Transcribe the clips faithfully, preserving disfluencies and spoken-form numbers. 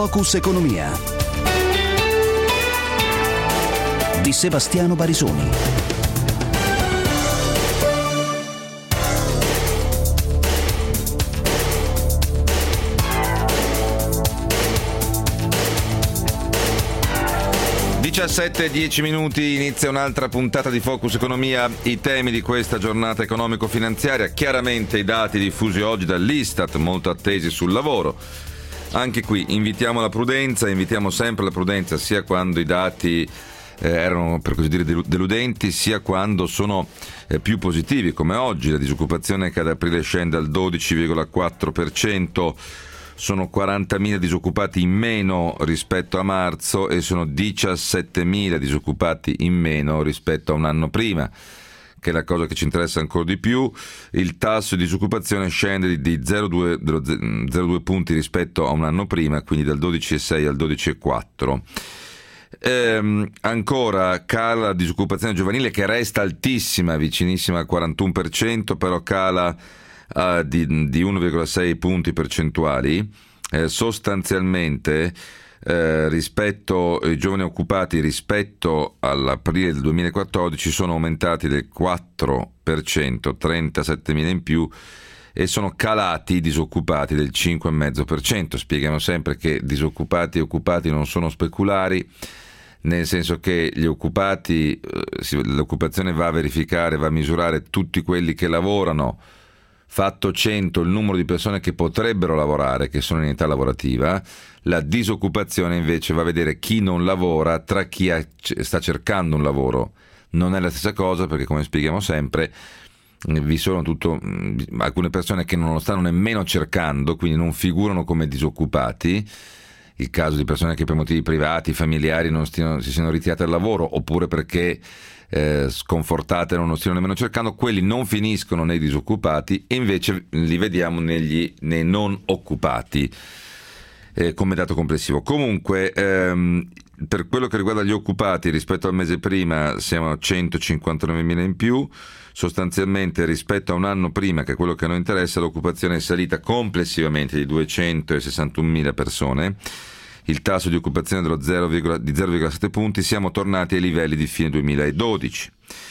Focus Economia di Sebastiano Barisoni. diciassette e dieci minuti, inizia un'altra puntata di Focus Economia. I temi di questa giornata economico-finanziaria, chiaramente i dati diffusi oggi dall'Istat, molto attesi sul lavoro. Anche qui invitiamo la prudenza, invitiamo sempre la prudenza sia quando i dati eh, erano per così dire deludenti, sia quando sono eh, più positivi, come oggi. La disoccupazione che ad aprile scende al dodici virgola quattro per cento, sono quarantamila disoccupati in meno rispetto a marzo e sono diciassettemila disoccupati in meno rispetto a un anno prima, che è la cosa che ci interessa ancora di più. Il tasso di disoccupazione scende di zero virgola due punti rispetto a un anno prima, quindi dal dodici virgola sei al dodici virgola quattro. Ehm, ancora cala la disoccupazione giovanile, che resta altissima, vicinissima al quarantuno per cento, però cala uh, di, di uno virgola sei punti percentuali. Eh, sostanzialmente Eh, rispetto ai giovani occupati rispetto all'aprile del duemilaquattordici sono aumentati del quattro per cento, trentasettemila in più, e sono calati i disoccupati del cinque virgola cinque per cento. Spieghiamo sempre che disoccupati e occupati non sono speculari, nel senso che gli occupati, eh, l'occupazione va a verificare, va a misurare tutti quelli che lavorano, fatto cento il numero di persone che potrebbero lavorare, che sono in età lavorativa. La disoccupazione invece va a vedere chi non lavora tra chi ha, sta cercando un lavoro. Non è la stessa cosa, perché, come spieghiamo sempre, vi sono tutto, alcune persone che non lo stanno nemmeno cercando, quindi non figurano come disoccupati. Il caso di persone che per motivi privati, familiari, non stiano, si siano ritirate dal lavoro, oppure perché eh, sconfortate non lo stiano nemmeno cercando. Quelli non finiscono nei disoccupati e invece li vediamo negli, nei non occupati eh, come dato complessivo. Comunque ehm, per quello che riguarda gli occupati, rispetto al mese prima siamo a centocinquantanovemila in più. Sostanzialmente rispetto a un anno prima, che è quello che a noi interessa, l'occupazione è salita complessivamente di duecentosessantunomila persone. Il tasso di occupazione dello zero, di zero virgola sette punti, siamo tornati ai livelli di fine duemiladodici.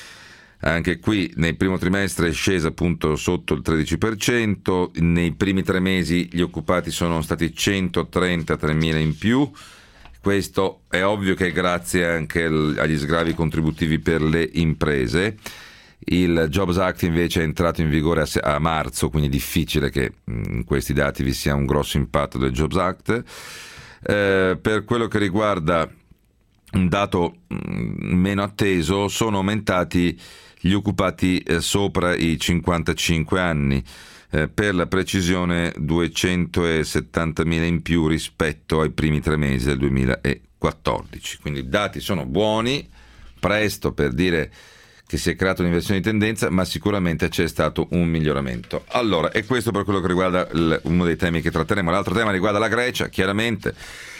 Anche qui nel primo trimestre è scesa appunto sotto il tredici per cento, nei primi tre mesi gli occupati sono stati centotrentatremila in più. Questo è ovvio che è grazie anche agli sgravi contributivi per le imprese. Il Jobs Act invece è entrato in vigore a, a marzo, quindi è difficile che in questi dati vi sia un grosso impatto del Jobs Act. Eh, per quello che riguarda un dato mh, meno atteso, sono aumentati gli occupati eh, sopra i cinquantacinque anni, eh, per la precisione duecentosettantamila in più rispetto ai primi tre mesi del duemilaquattordici. Quindi i dati sono buoni, presto per dire che si è creata un'inversione di tendenza, ma sicuramente c'è stato un miglioramento. Allora, e questo per quello che riguarda il, uno dei temi che tratteremo. L'altro tema riguarda la Grecia, chiaramente.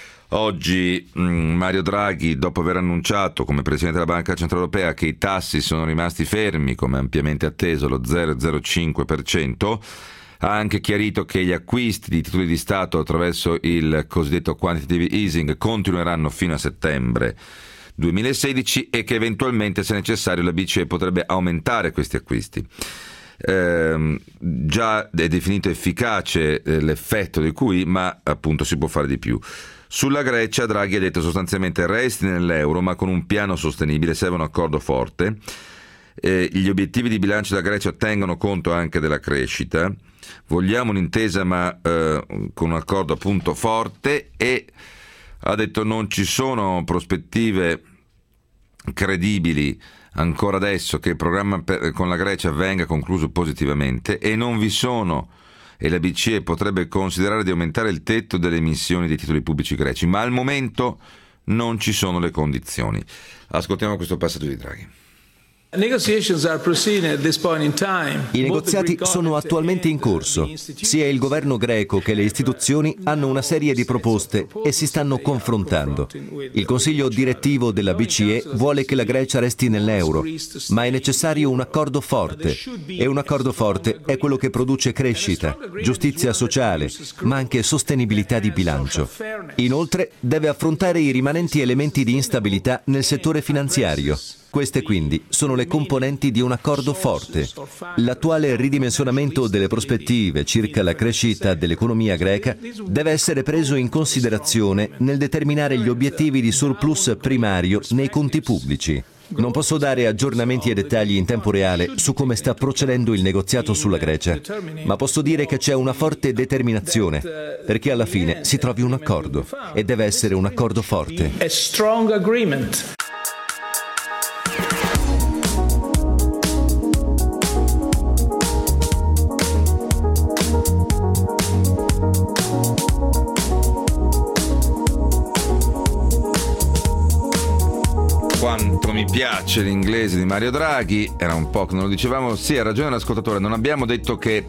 Oggi mh, Mario Draghi, dopo aver annunciato come Presidente della Banca Centrale Europea che i tassi sono rimasti fermi, come ampiamente atteso, lo zero virgola zero cinque per cento, ha anche chiarito che gli acquisti di titoli di Stato attraverso il cosiddetto quantitative easing continueranno fino a settembre duemilasedici e che eventualmente, se necessario, la B C E potrebbe aumentare questi acquisti. Eh, già è definito efficace eh, l'effetto di Q E, ma appunto si può fare di più. Sulla Grecia Draghi ha detto sostanzialmente resti nell'euro, ma con un piano sostenibile, serve un accordo forte. Eh, gli obiettivi di bilancio della Grecia tengono conto anche della crescita. Vogliamo un'intesa ma eh, con un accordo appunto forte, e ha detto non ci sono prospettive credibili ancora adesso che il programma per, con la Grecia venga concluso positivamente, e non vi sono, e la B C E potrebbe considerare di aumentare il tetto delle emissioni dei titoli pubblici greci, ma al momento non ci sono le condizioni. Ascoltiamo questo passaggio di Draghi. I negoziati sono attualmente in corso. Sia il governo greco che le istituzioni hanno una serie di proposte e si stanno confrontando. Il Consiglio direttivo della B C E vuole che la Grecia resti nell'euro, ma è necessario un accordo forte. E un accordo forte è quello che produce crescita, giustizia sociale, ma anche sostenibilità di bilancio. Inoltre, deve affrontare i rimanenti elementi di instabilità nel settore finanziario. Queste quindi sono le componenti di un accordo forte. L'attuale ridimensionamento delle prospettive circa la crescita dell'economia greca deve essere preso in considerazione nel determinare gli obiettivi di surplus primario nei conti pubblici. Non posso dare aggiornamenti e dettagli in tempo reale su come sta procedendo il negoziato sulla Grecia, ma posso dire che c'è una forte determinazione perché alla fine si trovi un accordo e deve essere un accordo forte. A strong agreement. Quanto mi piace l'inglese di Mario Draghi, era un po' che non lo dicevamo. Sì, ha ragione l'ascoltatore, non abbiamo detto che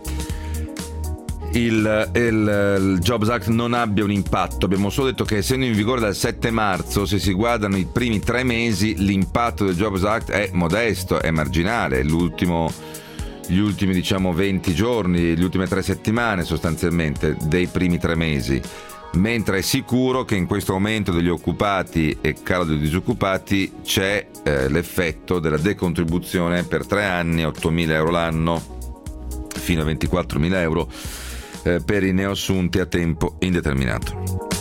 il, il, il Jobs Act non abbia un impatto, abbiamo solo detto che essendo in vigore dal sette marzo, se si guardano i primi tre mesi, l'impatto del Jobs Act è modesto, è marginale. L'ultimo, gli ultimi diciamo venti giorni, le ultime tre settimane sostanzialmente dei primi tre mesi. Mentre è sicuro che in questo aumento degli occupati e calo dei disoccupati c'è eh, l'effetto della decontribuzione per tre anni, ottomila euro l'anno, fino a ventiquattromila euro eh, per i neoassunti a tempo indeterminato.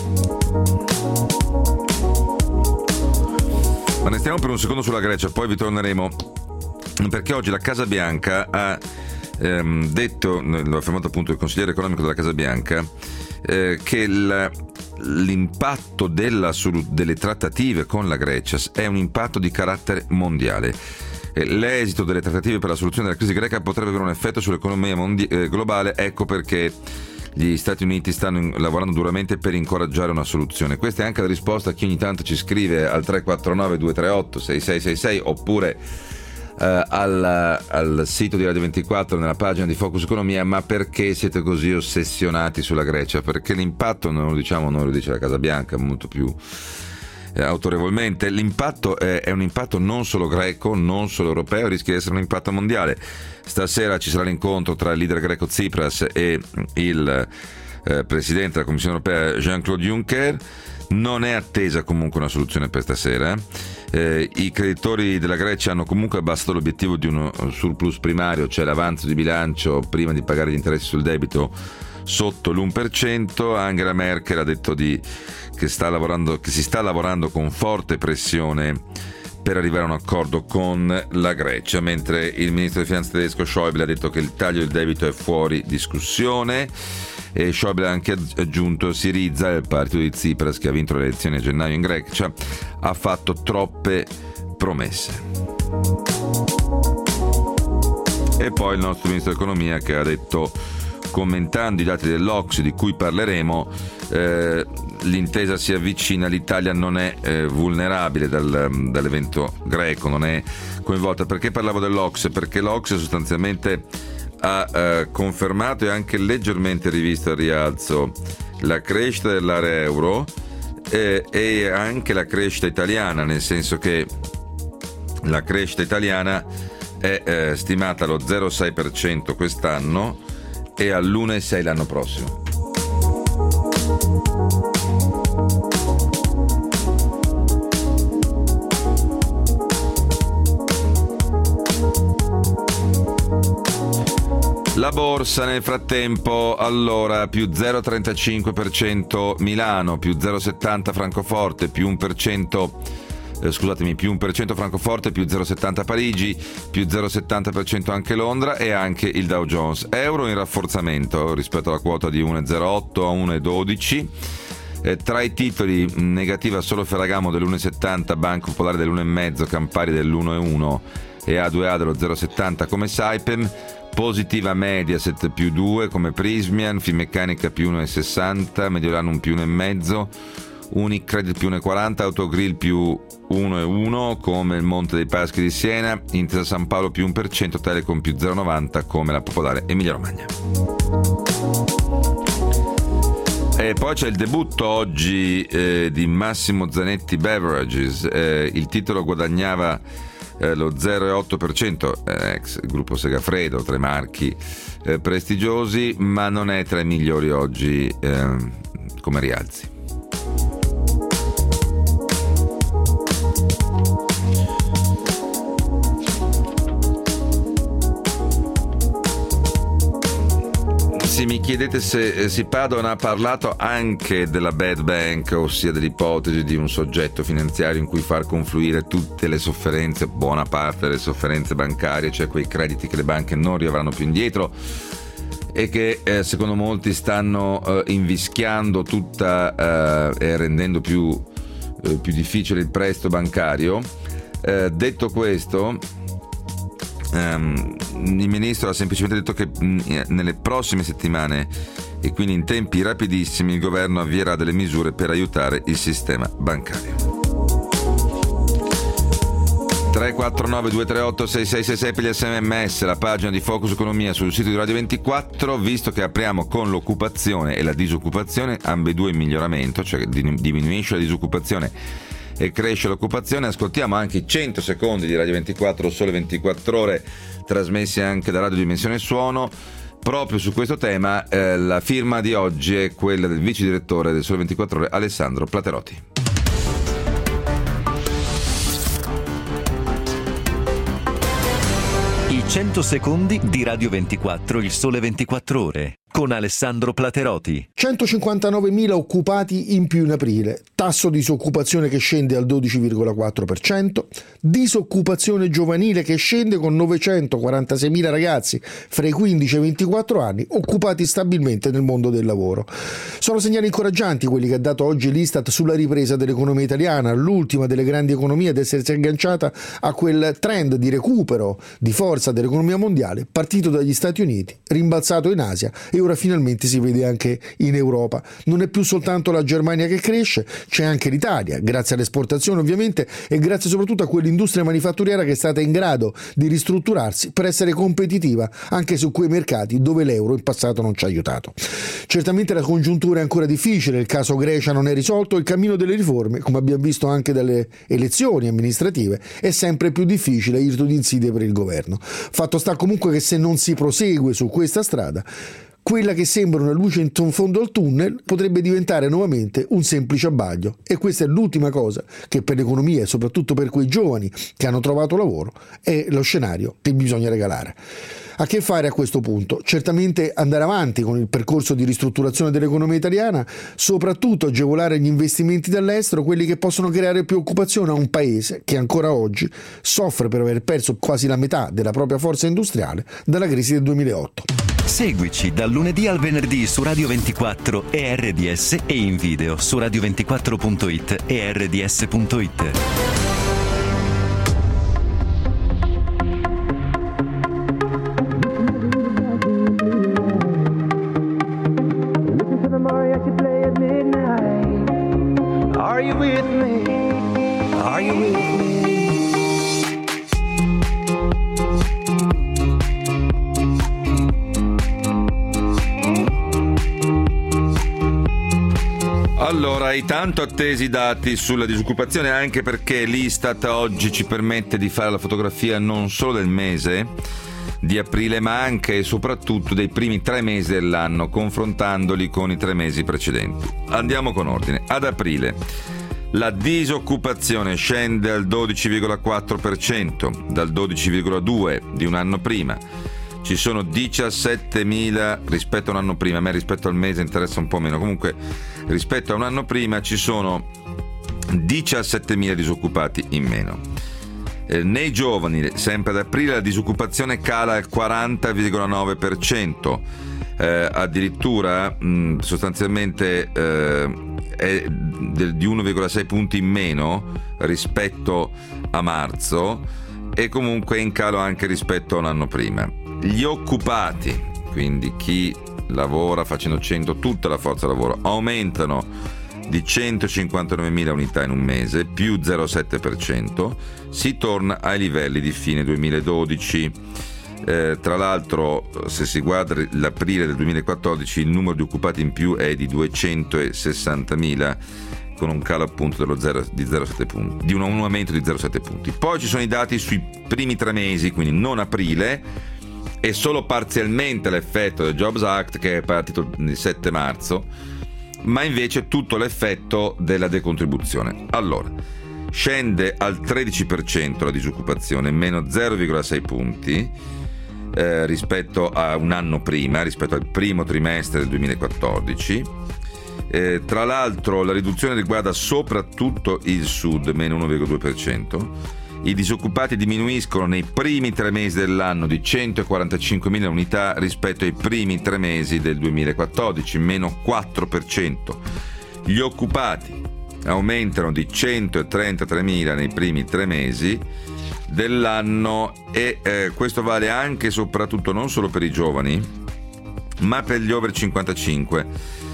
Ma ne stiamo per un secondo sulla Grecia, poi vi torneremo, perché oggi la Casa Bianca ha ehm, detto, lo ha affermato appunto il consigliere economico della Casa Bianca, Eh, che il, l'impatto della, delle trattative con la Grecia è un impatto di carattere mondiale. Eh, l'esito delle trattative per la soluzione della crisi greca potrebbe avere un effetto sull'economia mondi- eh, globale, ecco perché gli Stati Uniti stanno in, lavorando duramente per incoraggiare una soluzione. Questa è anche la risposta a chi ogni tanto ci scrive al tre quattro nove due tre otto sei sei sei sei oppure Uh, al, al sito di Radio ventiquattro, nella pagina di Focus Economia. Ma perché siete così ossessionati sulla Grecia? Perché l'impatto non lo diciamo noi, lo dice la Casa Bianca molto più eh, autorevolmente. L'impatto è, è un impatto non solo greco, non solo europeo, rischia di essere un impatto mondiale. Stasera ci sarà l'incontro tra il leader greco Tsipras e il eh, presidente della Commissione europea Jean-Claude Juncker. Non è attesa comunque una soluzione per stasera. Eh, I creditori della Grecia hanno comunque abbassato l'obiettivo di uno surplus primario, cioè l'avanzo di bilancio prima di pagare gli interessi sul debito, sotto l'uno per cento. Angela Merkel ha detto di, che, sta lavorando, che si sta lavorando con forte pressione per arrivare a un accordo con la Grecia, mentre il ministro delle finanze tedesco Schäuble ha detto che il taglio del debito è fuori discussione. E Schäuble ha anche aggiunto: Syriza, il partito di Tsipras che ha vinto le elezioni a gennaio in Grecia, ha fatto troppe promesse. E poi il nostro ministro dell'economia che ha detto, commentando i dati dell'O C S E di cui parleremo, eh, l'intesa si avvicina, l'Italia non è eh, vulnerabile dal, dall'evento greco, non è coinvolta. Perché parlavo dell'O C S E? Perché l'O C S E sostanzialmente ha eh, confermato e anche leggermente rivisto al rialzo la crescita dell'area euro eh, e anche la crescita italiana, nel senso che la crescita italiana è eh, stimata allo zero virgola sei per cento quest'anno e all'uno virgola sei per cento l'anno prossimo. La borsa nel frattempo, allora, più zero virgola trentacinque per cento Milano, più zero virgola settanta Francoforte, più uno per cento eh, scusatemi, più uno per cento Francoforte, più zero virgola settanta Parigi, più zero virgola settanta per cento anche Londra e anche il Dow Jones. Euro in rafforzamento rispetto alla quota di uno virgola zero otto a uno virgola dodici. Eh, tra i titoli negativa solo Ferragamo dell'uno virgola settanta, Banco Popolare dell'uno virgola cinque, Campari dell'uno virgola uno e A due A dello zero virgola settanta come Saipem. Positiva Mediaset più due come Prismian, Finmeccanica più uno virgola sessanta, Mediolanum più uno virgola cinque, Unicredit più uno virgola quaranta, Autogrill più uno virgola uno come il Monte dei Paschi di Siena, Intesa San Paolo più uno per cento, Telecom più zero virgola novanta come la Popolare Emilia Romagna. E poi c'è il debutto oggi eh, di Massimo Zanetti Beverages, eh, il titolo guadagnava eh, lo zero virgola otto per cento, eh, ex gruppo Segafredo, tra i marchi eh, prestigiosi, ma non è tra i migliori oggi eh, come rialzi. Mi chiedete se Sipadoan ha parlato anche della bad bank, ossia dell'ipotesi di un soggetto finanziario in cui far confluire tutte le sofferenze, buona parte delle sofferenze bancarie, cioè quei crediti che le banche non riavranno più indietro e che eh, secondo molti stanno eh, invischiando tutta eh, e rendendo più, eh, più difficile il prestito bancario. Eh, detto questo, Um, il ministro ha semplicemente detto che mh, nelle prossime settimane e quindi in tempi rapidissimi il governo avvierà delle misure per aiutare il sistema bancario. tre quattro nove due tre otto sei sei sei sei per gli sms, la pagina di Focus Economia sul sito di Radio ventiquattro. Visto che apriamo con l'occupazione e la disoccupazione, ambedue in miglioramento, cioè diminuisce la disoccupazione e cresce l'occupazione, ascoltiamo anche i cento secondi di Radio ventiquattro, Sole ventiquattro Ore, trasmessi anche da Radio Dimensione Suono. Proprio su questo tema eh, la firma di oggi è quella del vice direttore del Sole ventiquattro Ore, Alessandro Platerotti. I cento secondi di Radio ventiquattro, il Sole ventiquattro Ore, con Alessandro Platerotti. centocinquantanovemila occupati in più in aprile, tasso di disoccupazione che scende al dodici virgola quattro per cento, disoccupazione giovanile che scende con novecentoquarantaseimila ragazzi fra i quindici e i ventiquattro anni occupati stabilmente nel mondo del lavoro. Sono segnali incoraggianti quelli che ha dato oggi l'Istat sulla ripresa dell'economia italiana, l'ultima delle grandi economie ad essersi agganciata a quel trend di recupero di forza dell'economia mondiale partito dagli Stati Uniti, rimbalzato in Asia e ora finalmente si vede anche in Europa. Non è più soltanto la Germania che cresce, c'è anche l'Italia, grazie all'esportazione ovviamente e grazie soprattutto a quell'industria manifatturiera che è stata in grado di ristrutturarsi per essere competitiva anche su quei mercati dove l'euro in passato non ci ha aiutato. Certamente la congiuntura è ancora difficile, il caso Grecia non è risolto, il cammino delle riforme, come abbiamo visto anche dalle elezioni amministrative, è sempre più difficile a irto di insidie per il governo. Fatto sta comunque che se non si prosegue su questa strada, quella che sembra una luce in fondo al tunnel potrebbe diventare nuovamente un semplice abbaglio, e questa è l'ultima cosa che per l'economia e soprattutto per quei giovani che hanno trovato lavoro è lo scenario che bisogna regalare. A che fare a questo punto? Certamente andare avanti con il percorso di ristrutturazione dell'economia italiana, soprattutto agevolare gli investimenti dall'estero, quelli che possono creare più occupazione a un paese che ancora oggi soffre per aver perso quasi la metà della propria forza industriale dalla crisi del duemilaotto. Seguici dal lunedì al venerdì su Radio ventiquattro e R D S e in video su radio ventiquattro punto it e R D S punto it. Are you with me? Are you with me? Allora, i tanto attesi dati sulla disoccupazione, anche perché l'Istat oggi ci permette di fare la fotografia non solo del mese di aprile, ma anche e soprattutto dei primi tre mesi dell'anno, confrontandoli con i tre mesi precedenti. Andiamo con ordine. Ad aprile la disoccupazione scende al dodici virgola quattro per cento, dal dodici virgola due per cento di un anno prima. Ci sono diciassettemila rispetto a un anno prima, a me rispetto al mese interessa un po' meno, comunque rispetto a un anno prima ci sono diciassettemila disoccupati in meno. Eh, nei giovani, sempre ad aprile, la disoccupazione cala al quaranta virgola nove per cento, eh, addirittura mh, sostanzialmente eh, è del, di uno virgola sei punti in meno rispetto a marzo, e comunque in calo anche rispetto a un anno prima. Gli occupati, quindi chi lavora facendo cento tutta la forza lavoro, aumentano di centocinquantanovemila unità in un mese, più zero virgola sette per cento, si torna ai livelli di fine duemiladodici. Eh, tra l'altro, se si guarda l'aprile del duemilaquattordici, il numero di occupati in più è di duecentosessantamila, con un calo appunto dello zero, di zero virgola sette punti, di un, un aumento di zero virgola sette punti. Poi ci sono i dati sui primi tre mesi, quindi non aprile, e solo parzialmente l'effetto del Jobs Act, che è partito il sette marzo, ma invece tutto l'effetto della decontribuzione. Allora, scende al tredici per cento la disoccupazione, meno zero virgola sei punti eh, rispetto a un anno prima, rispetto al primo trimestre del duemilaquattordici. Eh, tra l'altro la riduzione riguarda soprattutto il sud, meno uno virgola due per cento. I disoccupati diminuiscono nei primi tre mesi dell'anno di centoquarantacinquemila unità rispetto ai primi tre mesi del duemilaquattordici, meno quattro per cento. Gli occupati aumentano di centotrentatremila nei primi tre mesi dell'anno, e eh, questo vale anche e soprattutto non solo per i giovani, ma per gli over cinquantacinque,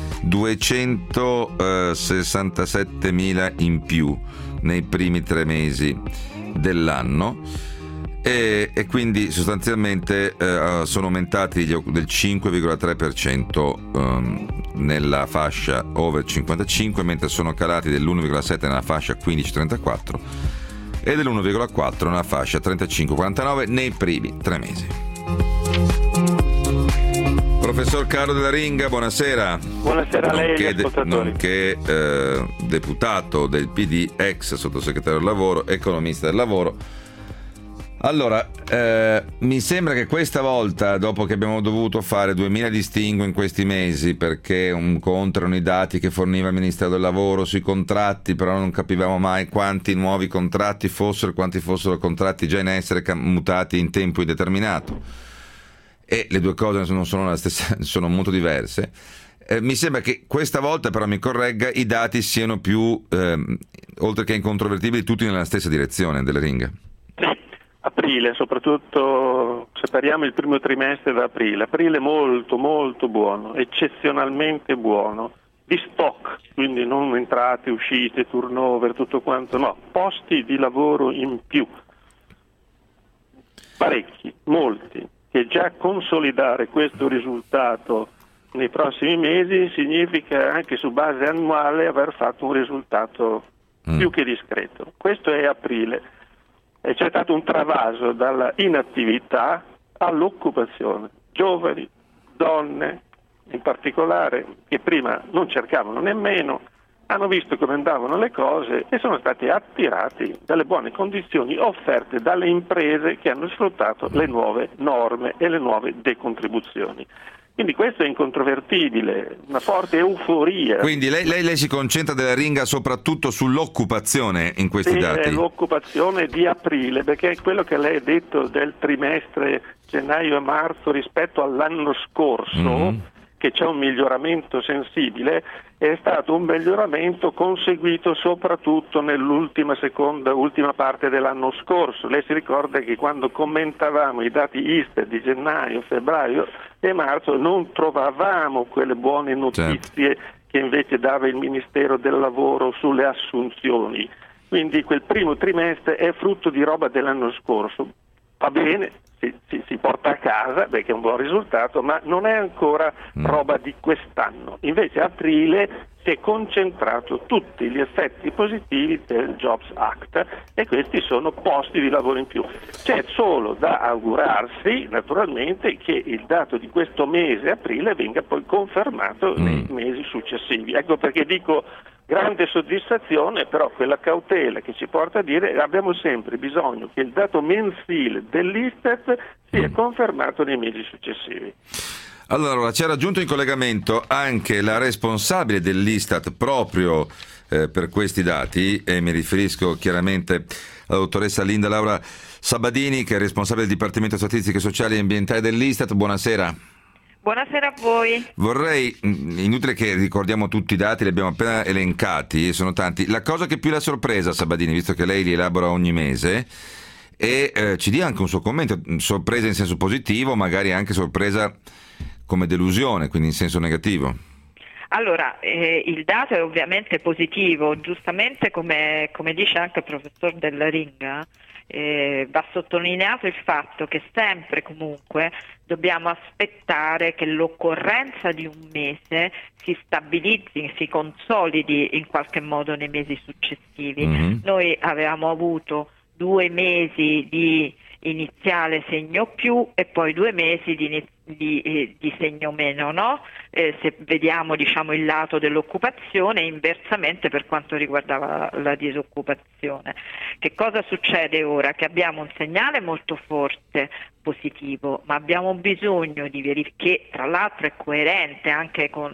duecentosessantasettemila in più nei primi tre mesi dell'anno, e, e quindi sostanzialmente eh, sono aumentati gli, del cinque virgola tre per cento um, nella fascia over cinquantacinque, mentre sono calati dell'uno virgola sette per cento nella fascia quindici trentaquattro e dell'uno virgola quattro per cento nella fascia trentacinque quarantanove nei primi tre mesi. Professor Carlo Della Ringa, buonasera. Buonasera a lei e agli de- ascoltatori. Nonché eh, deputato del P D, ex sottosegretario del lavoro, economista del lavoro. Allora, eh, mi sembra che questa volta, dopo che abbiamo dovuto fare duemila distinguo in questi mesi, perché un conto erano i dati che forniva il Ministero del Lavoro sui contratti, però non capivamo mai quanti nuovi contratti fossero, quanti fossero contratti già in essere mutati in tempo indeterminato, e le due cose non sono la stessa, sono molto diverse. Eh, mi sembra che questa volta, però mi corregga, i dati siano più, eh, oltre che incontrovertibili, tutti nella stessa direzione. Della Ringa. Aprile, soprattutto separiamo il primo trimestre da aprile. Aprile molto molto buono, eccezionalmente buono, di stock, quindi non entrate, uscite, turnover, tutto quanto, no, posti di lavoro in più, parecchi, molti, che già consolidare questo risultato nei prossimi mesi significa anche su base annuale aver fatto un risultato mm. più che discreto. Questo è aprile. E c'è stato un travaso dalla inattività all'occupazione. Giovani, donne in particolare, che prima non cercavano nemmeno, hanno visto come andavano le cose e sono stati attirati dalle buone condizioni offerte dalle imprese che hanno sfruttato le nuove norme e le nuove decontribuzioni. Quindi questo è incontrovertibile, una forte euforia. Quindi lei, lei, lei si concentra, Della Ringa, soprattutto sull'occupazione in questi sì, dati? È l'occupazione di aprile, perché è quello che lei ha detto del trimestre gennaio e marzo rispetto all'anno scorso, mm-hmm. che c'è un miglioramento sensibile, è stato un miglioramento conseguito soprattutto nell'ultima seconda, ultima parte dell'anno scorso. Lei si ricorda che quando commentavamo i dati Istat di gennaio, febbraio e marzo non trovavamo quelle buone notizie, certo, che invece dava il Ministero del Lavoro sulle assunzioni. Quindi quel primo trimestre è frutto di roba dell'anno scorso. Va bene, si, si, si porta a casa perché è un buon risultato, ma non è ancora roba di quest'anno. Invece aprile si è concentrato tutti gli effetti positivi del Jobs Act e questi sono posti di lavoro in più. C'è solo da augurarsi naturalmente che il dato di questo mese, aprile, venga poi confermato mm. nei mesi successivi. Ecco perché dico grande soddisfazione, però quella cautela che ci porta a dire abbiamo sempre bisogno che il dato mensile dell'Istat sia confermato nei mesi successivi. Allora, ci ha raggiunto in collegamento anche la responsabile dell'Istat proprio eh, per questi dati, e mi riferisco chiaramente alla dottoressa Linda Laura Sabadini, che è responsabile del Dipartimento Statistiche Sociali e Ambientali dell'Istat. Buonasera. Buonasera a voi. Vorrei, inutile che ricordiamo tutti i dati, li abbiamo appena elencati e sono tanti. La cosa che più l'ha sorpresa, Sabadini, visto che lei li elabora ogni mese, e eh, ci dia anche un suo commento, sorpresa in senso positivo, magari anche sorpresa come delusione, quindi in senso negativo. Allora, eh, il dato è ovviamente positivo, giustamente come, come dice anche il professor Della Ringa, eh, va sottolineato il fatto che sempre comunque dobbiamo aspettare che l'occorrenza di un mese si stabilizzi, si consolidi in qualche modo nei mesi successivi. Mm-hmm. Noi avevamo avuto due mesi di iniziale segno più e poi due mesi di, di, eh, di segno meno, no? Eh, se vediamo diciamo il lato dell'occupazione, inversamente per quanto riguardava la, la disoccupazione. Che cosa succede ora? Che abbiamo un segnale molto forte positivo, ma abbiamo bisogno di verificare, che tra l'altro è coerente anche con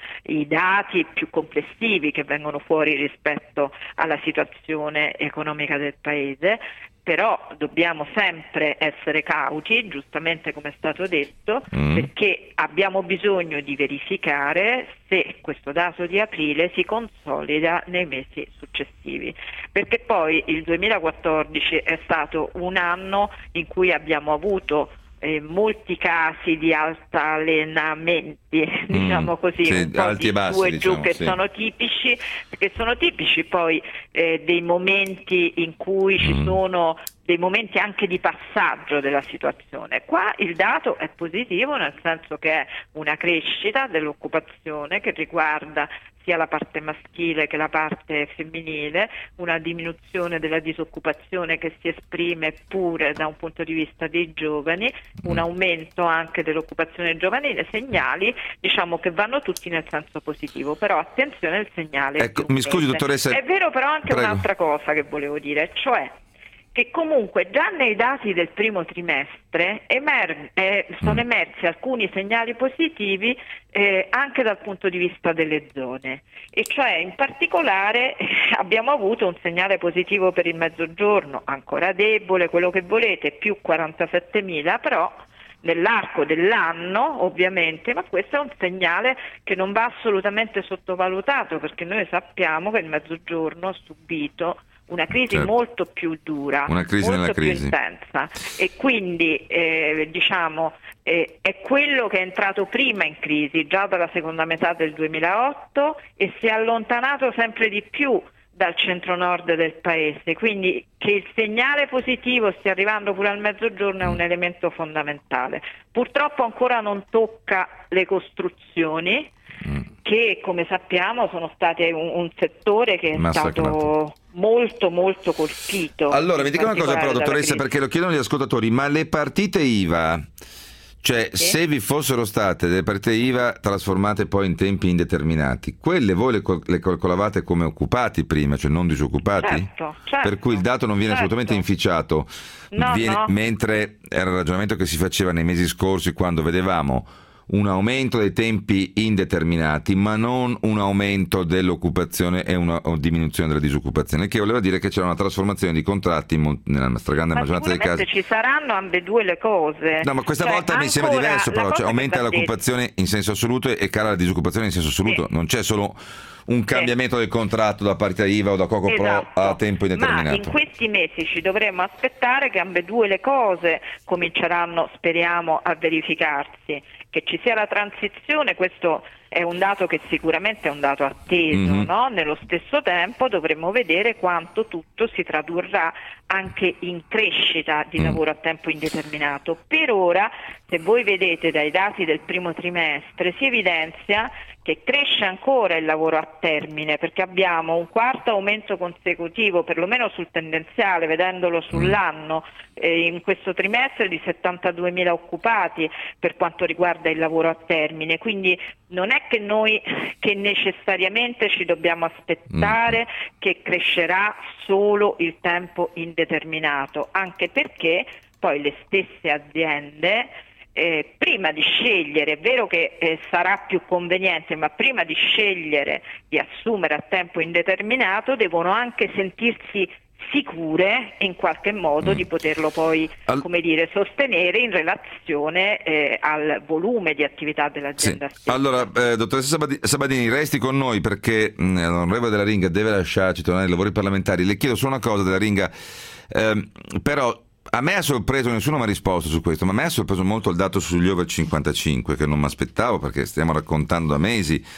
i dati più complessivi che vengono fuori rispetto alla situazione economica del Paese. Però dobbiamo sempre essere cauti, giustamente come è stato detto, mm. perché abbiamo bisogno di verificare se questo dato di aprile si consolida nei mesi successivi, perché poi il duemilaquattordici è stato un anno in cui abbiamo avuto Eh, molti casi di altalenamenti, mm, diciamo così, sì, un po' alti di e bassi, su e diciamo, giù che sì. sono tipici, perché sono tipici poi eh, dei momenti in cui ci mm. sono dei momenti anche di passaggio della situazione. Qua il dato è positivo, nel senso che è una crescita dell'occupazione che riguarda sia la parte maschile che la parte femminile, una diminuzione della disoccupazione che si esprime pure da un punto di vista dei giovani, un aumento anche dell'occupazione giovanile, segnali diciamo che vanno tutti nel senso positivo, però attenzione al segnale. Ecco, mi scusi dottoressa. È vero però anche Prego. Un'altra cosa che volevo dire, cioè che comunque già nei dati del primo trimestre emer- eh, sono emersi alcuni segnali positivi eh, anche dal punto di vista delle zone, e cioè in particolare eh, abbiamo avuto un segnale positivo per il Mezzogiorno, ancora debole, quello che volete, più quarantasettemila, però nell'arco dell'anno ovviamente, ma questo è un segnale che non va assolutamente sottovalutato, perché noi sappiamo che il Mezzogiorno ha subito una crisi certo. molto più dura, una crisi molto nella più crisi. intensa, e quindi eh, diciamo eh, è quello che è entrato prima in crisi già dalla seconda metà del duemilaotto e si è allontanato sempre di più dal centro-nord del paese, quindi che il segnale positivo stia arrivando pure al Mezzogiorno è un elemento fondamentale. Purtroppo ancora non tocca le costruzioni, mm. che come sappiamo sono state un, un settore che è massacrato. stato molto molto colpito. Allora mi dica una cosa però, dottoressa, perché lo chiedono gli ascoltatori, ma le partite I V A, cioè sì? se vi fossero state delle partite I V A trasformate poi in tempi indeterminati, quelle voi le, le calcolavate come occupati prima, cioè non disoccupati? Certo, certo, per cui il dato non viene certo. assolutamente inficiato, no, viene, no. mentre era il ragionamento che si faceva nei mesi scorsi quando vedevamo un aumento dei tempi indeterminati, ma non un aumento dell'occupazione e una diminuzione della disoccupazione, che voleva dire che c'era una trasformazione di contratti nella stragrande ma maggioranza dei casi. Ci saranno ambedue le cose. No, ma questa cioè, volta mi sembra diverso, però, cioè aumenta l'occupazione in senso assoluto e cala la disoccupazione in senso assoluto. Sì. Non c'è solo un cambiamento sì. del contratto da partita I V A o da Coco esatto. Pro a tempo indeterminato. Ma in questi mesi ci dovremmo aspettare che ambedue le cose cominceranno, speriamo, a verificarsi. Che ci sia la transizione, questo è un dato che sicuramente è un dato atteso, mm-hmm. no? Nello stesso tempo dovremo vedere quanto tutto si tradurrà anche in crescita di mm. lavoro a tempo indeterminato. Per ora, se voi vedete dai dati del primo trimestre, si evidenzia che cresce ancora il lavoro a termine, perché abbiamo un quarto aumento consecutivo, perlomeno sul tendenziale, vedendolo sull'anno, eh, in questo trimestre di settantaduemila occupati per quanto riguarda il lavoro a termine. Quindi non è che noi che necessariamente ci dobbiamo aspettare mm. che crescerà solo il tempo indeterminato, anche perché poi le stesse aziende Eh, prima di scegliere, è vero che eh, sarà più conveniente, ma prima di scegliere di assumere a tempo indeterminato devono anche sentirsi sicure in qualche modo mm. di poterlo poi All... come dire, sostenere in relazione eh, al volume di attività dell'azienda sì. stessa. Allora, eh, dottoressa Sabadini, resti con noi perché mh, l'onorevole Della Ringa deve lasciarci tornare ai lavori parlamentari. Le chiedo solo una cosa, Della Ringa, eh, però a me ha sorpreso, nessuno mi ha risposto su questo, ma a me ha sorpreso molto il dato sugli over cinquantacinque, che non mi aspettavo, perché stiamo raccontando da mesi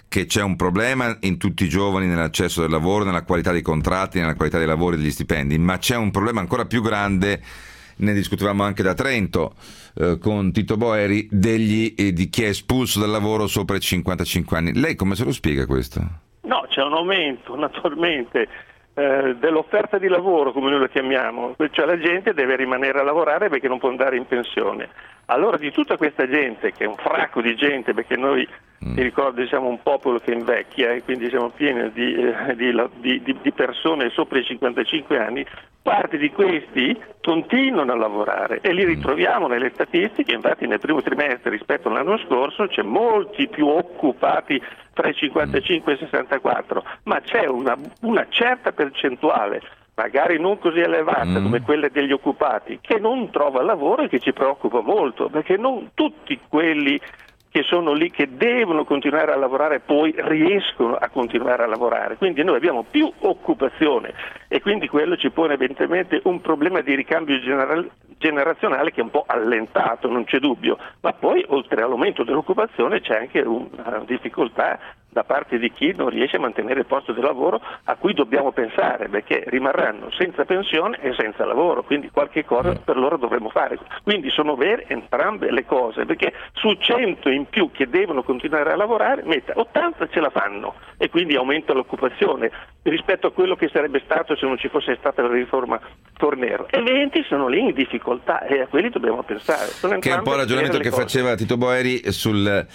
che c'è un problema in tutti i giovani nell'accesso del lavoro, nella qualità dei contratti, nella qualità dei lavori e degli stipendi, ma c'è un problema ancora più grande, ne discutevamo anche da Trento eh, con Tito Boeri, degli, eh, di chi è espulso dal lavoro sopra i cinquantacinque anni. Lei come se lo spiega questo? No, c'è un aumento naturalmente eh, dell'offerta di lavoro, come noi lo chiamiamo, cioè la gente deve rimanere a lavorare perché non può andare in pensione. Allora di tutta questa gente, che è un fracco di gente, perché noi mm. ti ricordo siamo un popolo che invecchia e quindi siamo pieni di, eh, di, di, di persone sopra i cinquantacinque anni, parte di questi continuano a lavorare e li ritroviamo nelle statistiche. Infatti nel primo trimestre rispetto all'anno scorso c'è molti più occupati tra i cinquantacinque e i sessantaquattro, ma c'è una, una certa percentuale, magari non così elevata mm. come quella degli occupati, che non trova lavoro e che ci preoccupa molto, perché non tutti quelli che sono lì, che devono continuare a lavorare, poi riescono a continuare a lavorare. Quindi noi abbiamo più occupazione e quindi quello ci pone evidentemente un problema di ricambio general- generazionale che è un po' allentato, non c'è dubbio, ma poi oltre all'aumento dell'occupazione c'è anche una difficoltà da parte di chi non riesce a mantenere il posto di lavoro, a cui dobbiamo pensare, perché rimarranno senza pensione e senza lavoro, quindi qualche cosa per loro dovremo fare. Quindi sono vere entrambe le cose, perché su cento in più che devono continuare a lavorare, metà, ottanta ce la fanno e quindi aumenta l'occupazione rispetto a quello che sarebbe stato se non ci fosse stata la riforma Fornero, e venti sono lì in difficoltà e a quelli dobbiamo pensare. Sono che è un po' il ragionamento che cose. faceva Tito Boeri sul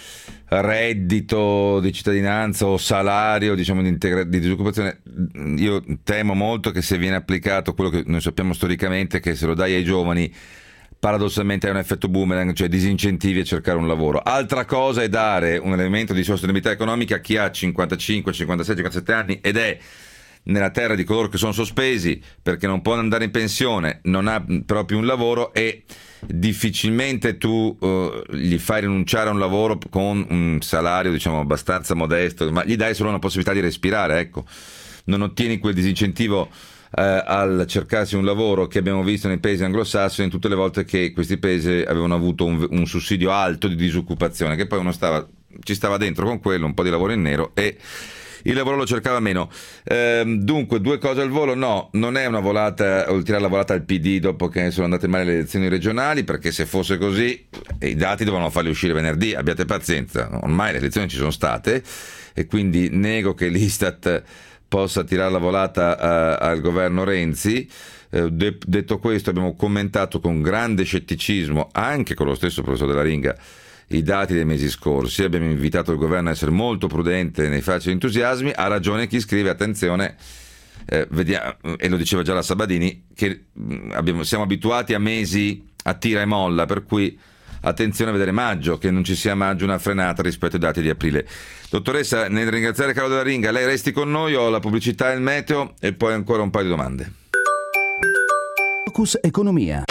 reddito di cittadinanza o salario, diciamo, di, integra- di disoccupazione. Io temo molto che se viene applicato quello che noi sappiamo storicamente, che se lo dai ai giovani paradossalmente hai un effetto boomerang, cioè disincentivi a cercare un lavoro. Altra cosa è dare un elemento di sostenibilità economica a chi ha cinquantacinque, cinquantasei, cinquantasette anni ed è nella terra di coloro che sono sospesi perché non può andare in pensione, non ha proprio un lavoro e difficilmente tu uh, gli fai rinunciare a un lavoro con un salario, diciamo, abbastanza modesto, ma gli dai solo una possibilità di respirare, ecco. Non ottieni quel disincentivo eh, al cercarsi un lavoro che abbiamo visto nei paesi anglosassoni tutte le volte che questi paesi avevano avuto un, un sussidio alto di disoccupazione, che poi uno stava, ci stava dentro con quello, un po' di lavoro in nero e il lavoro lo cercava meno. Ehm, dunque, due cose al volo: no, non è una volata, o tirare la volata al P D dopo che sono andate male le elezioni regionali, perché se fosse così i dati dovevano farli uscire venerdì, abbiate pazienza, ormai le elezioni ci sono state e quindi nego che l'Istat possa tirare la volata uh, al governo Renzi. Uh, de- detto questo, abbiamo commentato con grande scetticismo, anche con lo stesso professor Della Ringa, i dati dei mesi scorsi. Abbiamo invitato il governo a essere molto prudente nei facili entusiasmi. Ha ragione chi scrive, attenzione, eh, vediamo, e lo diceva già la Sabadini, che abbiamo, siamo abituati a mesi a tira e molla, per cui attenzione a vedere maggio, che non ci sia maggio una frenata rispetto ai dati di aprile. Dottoressa, nel ringraziare Carlo Della Ringa, lei resti con noi, ho la pubblicità e il meteo e poi ancora un paio di domande. Focus Economia.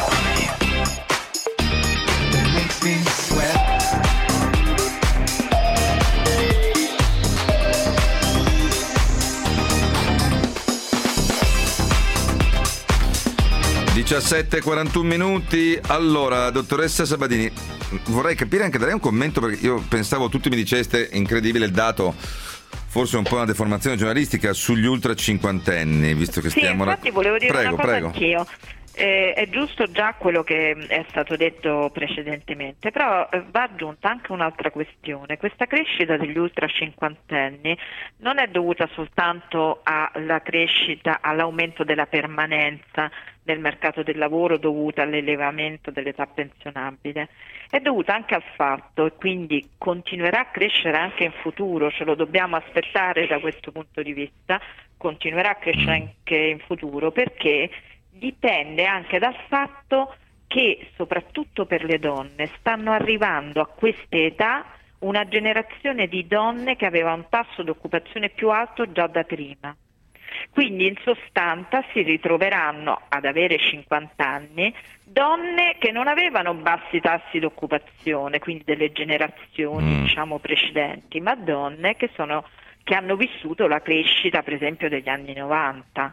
diciassette e quarantuno minuti. Allora, dottoressa Sabadini, vorrei capire anche da lei un commento, perché io pensavo tutti mi diceste incredibile il dato, forse un po' una deformazione giornalistica, sugli ultra cinquantenni, visto che sì, stiamo... Sì, infatti volevo dire prego, una cosa prego. anch'io. Eh, è giusto già quello che è stato detto precedentemente, però eh, va aggiunta anche un'altra questione. Questa crescita degli ultra cinquantenni non è dovuta soltanto alla crescita, all'aumento della permanenza nel mercato del lavoro dovuta all'elevamento dell'età pensionabile, è dovuta anche al fatto, e quindi continuerà a crescere anche in futuro, ce lo dobbiamo aspettare da questo punto di vista, continuerà a crescere anche in futuro, perché dipende anche dal fatto che soprattutto per le donne stanno arrivando a queste età una generazione di donne che aveva un tasso di occupazione più alto già da prima. Quindi in sostanza si ritroveranno ad avere cinquanta anni donne che non avevano bassi tassi di occupazione, quindi delle generazioni mm. diciamo precedenti, ma donne che sono che hanno vissuto la crescita per esempio degli anni novanta.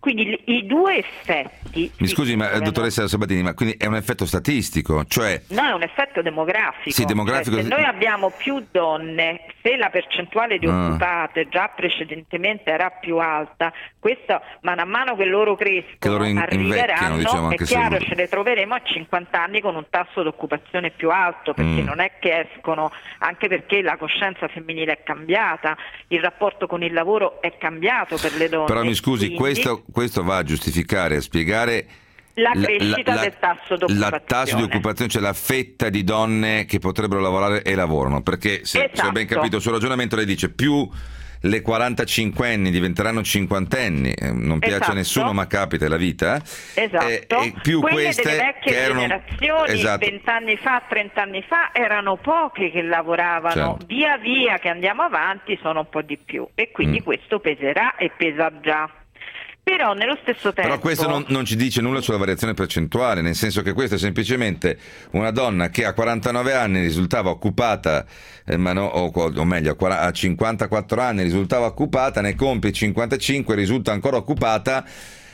Quindi i due effetti... Mi scusi, ma dottoressa Sabatini, ma quindi è un effetto statistico? Cioè... No, è un effetto demografico. Sì, demografico. Cioè, se noi abbiamo più donne, se la percentuale di Ah. occupate già precedentemente era più alta, questo man mano che loro crescono, Che loro in- arriveranno, diciamo, è anche se chiaro, loro- ce le troveremo a cinquanta anni con un tasso di occupazione più alto, perché Mm. non è che escono, anche perché la coscienza femminile è cambiata, il rapporto con il lavoro è cambiato per le donne. Però mi scusi, quindi questo, questo va a giustificare, a spiegare la crescita del tasso di la occupazione. tasso di occupazione, cioè la fetta di donne che potrebbero lavorare e lavorano, perché se, se ho ben Esatto. capito il suo ragionamento, lei dice più le quarantacinquenni diventeranno cinquantenni, eh, non piace Esatto. a nessuno ma capita, è la vita, eh? Esatto, e, e più quelle queste delle vecchie che erano generazioni esatto. vent'anni fa, trent'anni fa erano poche che lavoravano, Certo. via via che andiamo avanti sono un po' di più e quindi Mm. questo peserà e pesa già. Però nello stesso tempo... Però questo non, non ci dice nulla sulla variazione percentuale, nel senso che questa è semplicemente una donna che a quarantanove anni risultava occupata, eh, ma no, o, o meglio, a quar- a cinquantaquattro anni risultava occupata, ne compie cinquantacinque, risulta ancora occupata,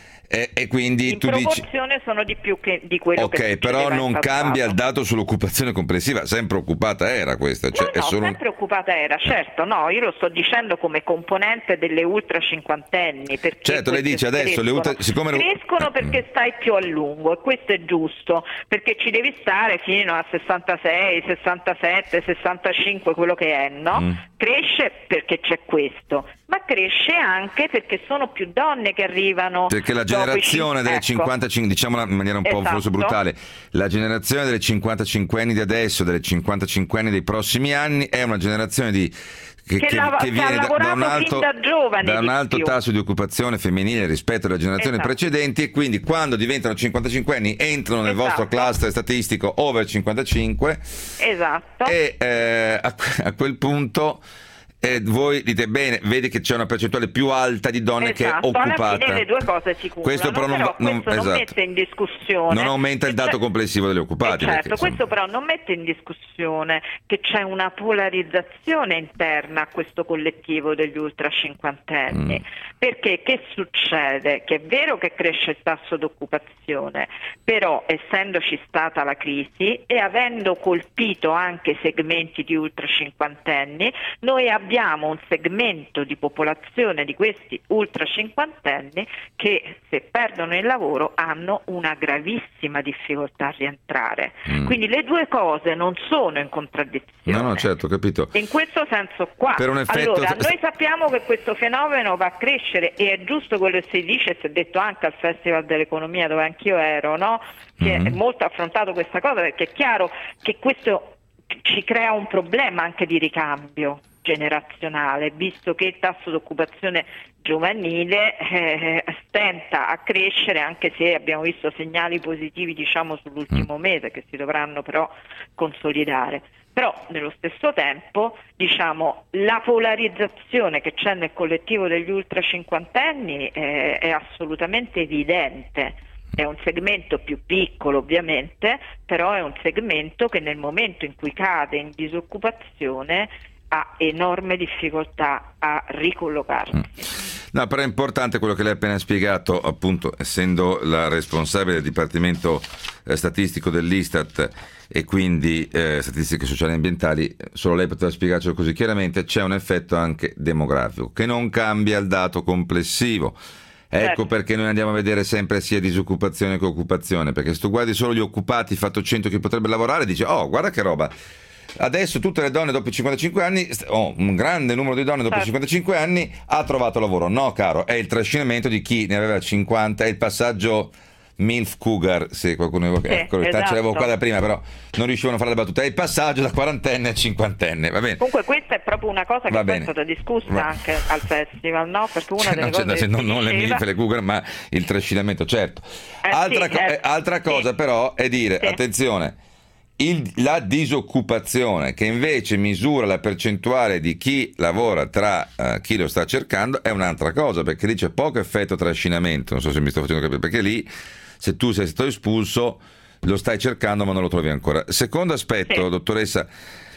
e, e quindi in tu dici... proporzione sono di più che di quello che Ok, però succedeva in non passato. cambia il dato sull'occupazione complessiva, sempre occupata era questa, cioè no, è no, solo un- sempre occupata era, certo, no, io lo sto dicendo come componente delle ultra cinquantenni, perché Certo, lei queste dice adesso le crescono. ultra- siccome le- crescono perché stai più a lungo e questo è giusto, perché ci devi stare fino a sessantasei, sessantasette, sessantacinque, quello che è, no? Mm. Cresce perché c'è questo, ma cresce anche perché sono più donne che arrivano Perché la dopo i generazione cin- delle ecco. cinquantacinque, diciamola in maniera un po' Esatto. forse brutale, la generazione delle cinquantacinquenni di adesso, delle cinquantacinquenni dei prossimi anni è una generazione di che, Che che- lava- che che ha viene da, da lavorato un fin alto, da giovane da un di alto più. tasso di occupazione femminile rispetto alle generazioni Esatto. precedenti, e quindi quando diventano cinquantacinquenni entrano nel Esatto. vostro cluster statistico over cinquantacinque Esatto. e eh, a, a quel punto eh, voi dite bene, vedi che c'è una percentuale più alta di donne che è Esatto, occupata. alla fine le due cose si cumulano, Questo però non, va- non- questo non esatto. mette in discussione, Non aumenta il che dato c'è- complessivo degli occupati. Eh, perché, certo, insomma, questo però non mette in discussione che c'è una polarizzazione interna a questo collettivo degli ultra cinquantenni, Mm. perché che succede? Che è vero che cresce il tasso d'occupazione, però essendoci stata la crisi e avendo colpito anche segmenti di ultra cinquantenni, noi abbiamo un segmento di popolazione di questi ultra cinquantenni che se perdono il lavoro hanno una gravissima difficoltà a rientrare. Mm. Quindi le due cose non sono in contraddizione. No, no, certo, ho capito. In questo senso qua. Per un effetto- Allora, noi sappiamo che questo fenomeno va a crescere e è giusto quello che si dice, e si è detto anche al Festival dell'Economia dove anch'io ero, no? Che Mhm. è molto affrontato questa cosa, perché è chiaro che questo ci crea un problema anche di ricambio generazionale, visto che il tasso di occupazione giovanile eh, stenta a crescere, anche se abbiamo visto segnali positivi, diciamo, sull'ultimo mese che si dovranno però consolidare. Però nello stesso tempo, diciamo, la polarizzazione che c'è nel collettivo degli ultra cinquantenni eh, è assolutamente evidente. È un segmento più piccolo ovviamente, però è un segmento che nel momento in cui cade in disoccupazione ha enorme difficoltà a ricollocarsi. No, però è importante quello che lei ha appena spiegato, appunto, essendo la responsabile del Dipartimento eh, Statistico dell'Istat e quindi eh, statistiche sociali e ambientali, solo lei poteva spiegarcelo così chiaramente. C'è un effetto anche demografico che non cambia il dato complessivo. Ecco Certo. perché noi andiamo a vedere sempre sia disoccupazione che occupazione, perché se tu guardi solo gli occupati fatto cento che potrebbero lavorare, dici oh guarda che roba, adesso tutte le donne dopo i cinquantacinque anni, oh, un grande numero di donne dopo i Certo. cinquantacinque anni ha trovato lavoro. No caro, è il trascinamento di chi ne aveva cinquanta, è il passaggio MILF Cougar, se qualcuno evoca, Sì, ecco, esatto. ce l'avevo qua da prima, però non riuscivano a fare la battuta, è il passaggio da quarantenne a cinquantenne, va bene. Comunque questa è proprio una cosa che Va poi è bene. stata discussa Va- anche al festival, no? Perché una Cioè, delle no, cioè, cose se che non, si non le diceva- MILF e le Cougar, ma il trascinamento, certo. Eh, altra, sì, co- eh, eh, altra cosa sì. però è dire, Sì. attenzione, il- la disoccupazione che invece misura la percentuale di chi lavora tra eh, chi lo sta cercando è un'altra cosa, perché lì c'è poco effetto trascinamento, non so se mi sto facendo capire, perché lì se tu sei stato espulso lo stai cercando ma non lo trovi ancora. Secondo aspetto, Sì. dottoressa,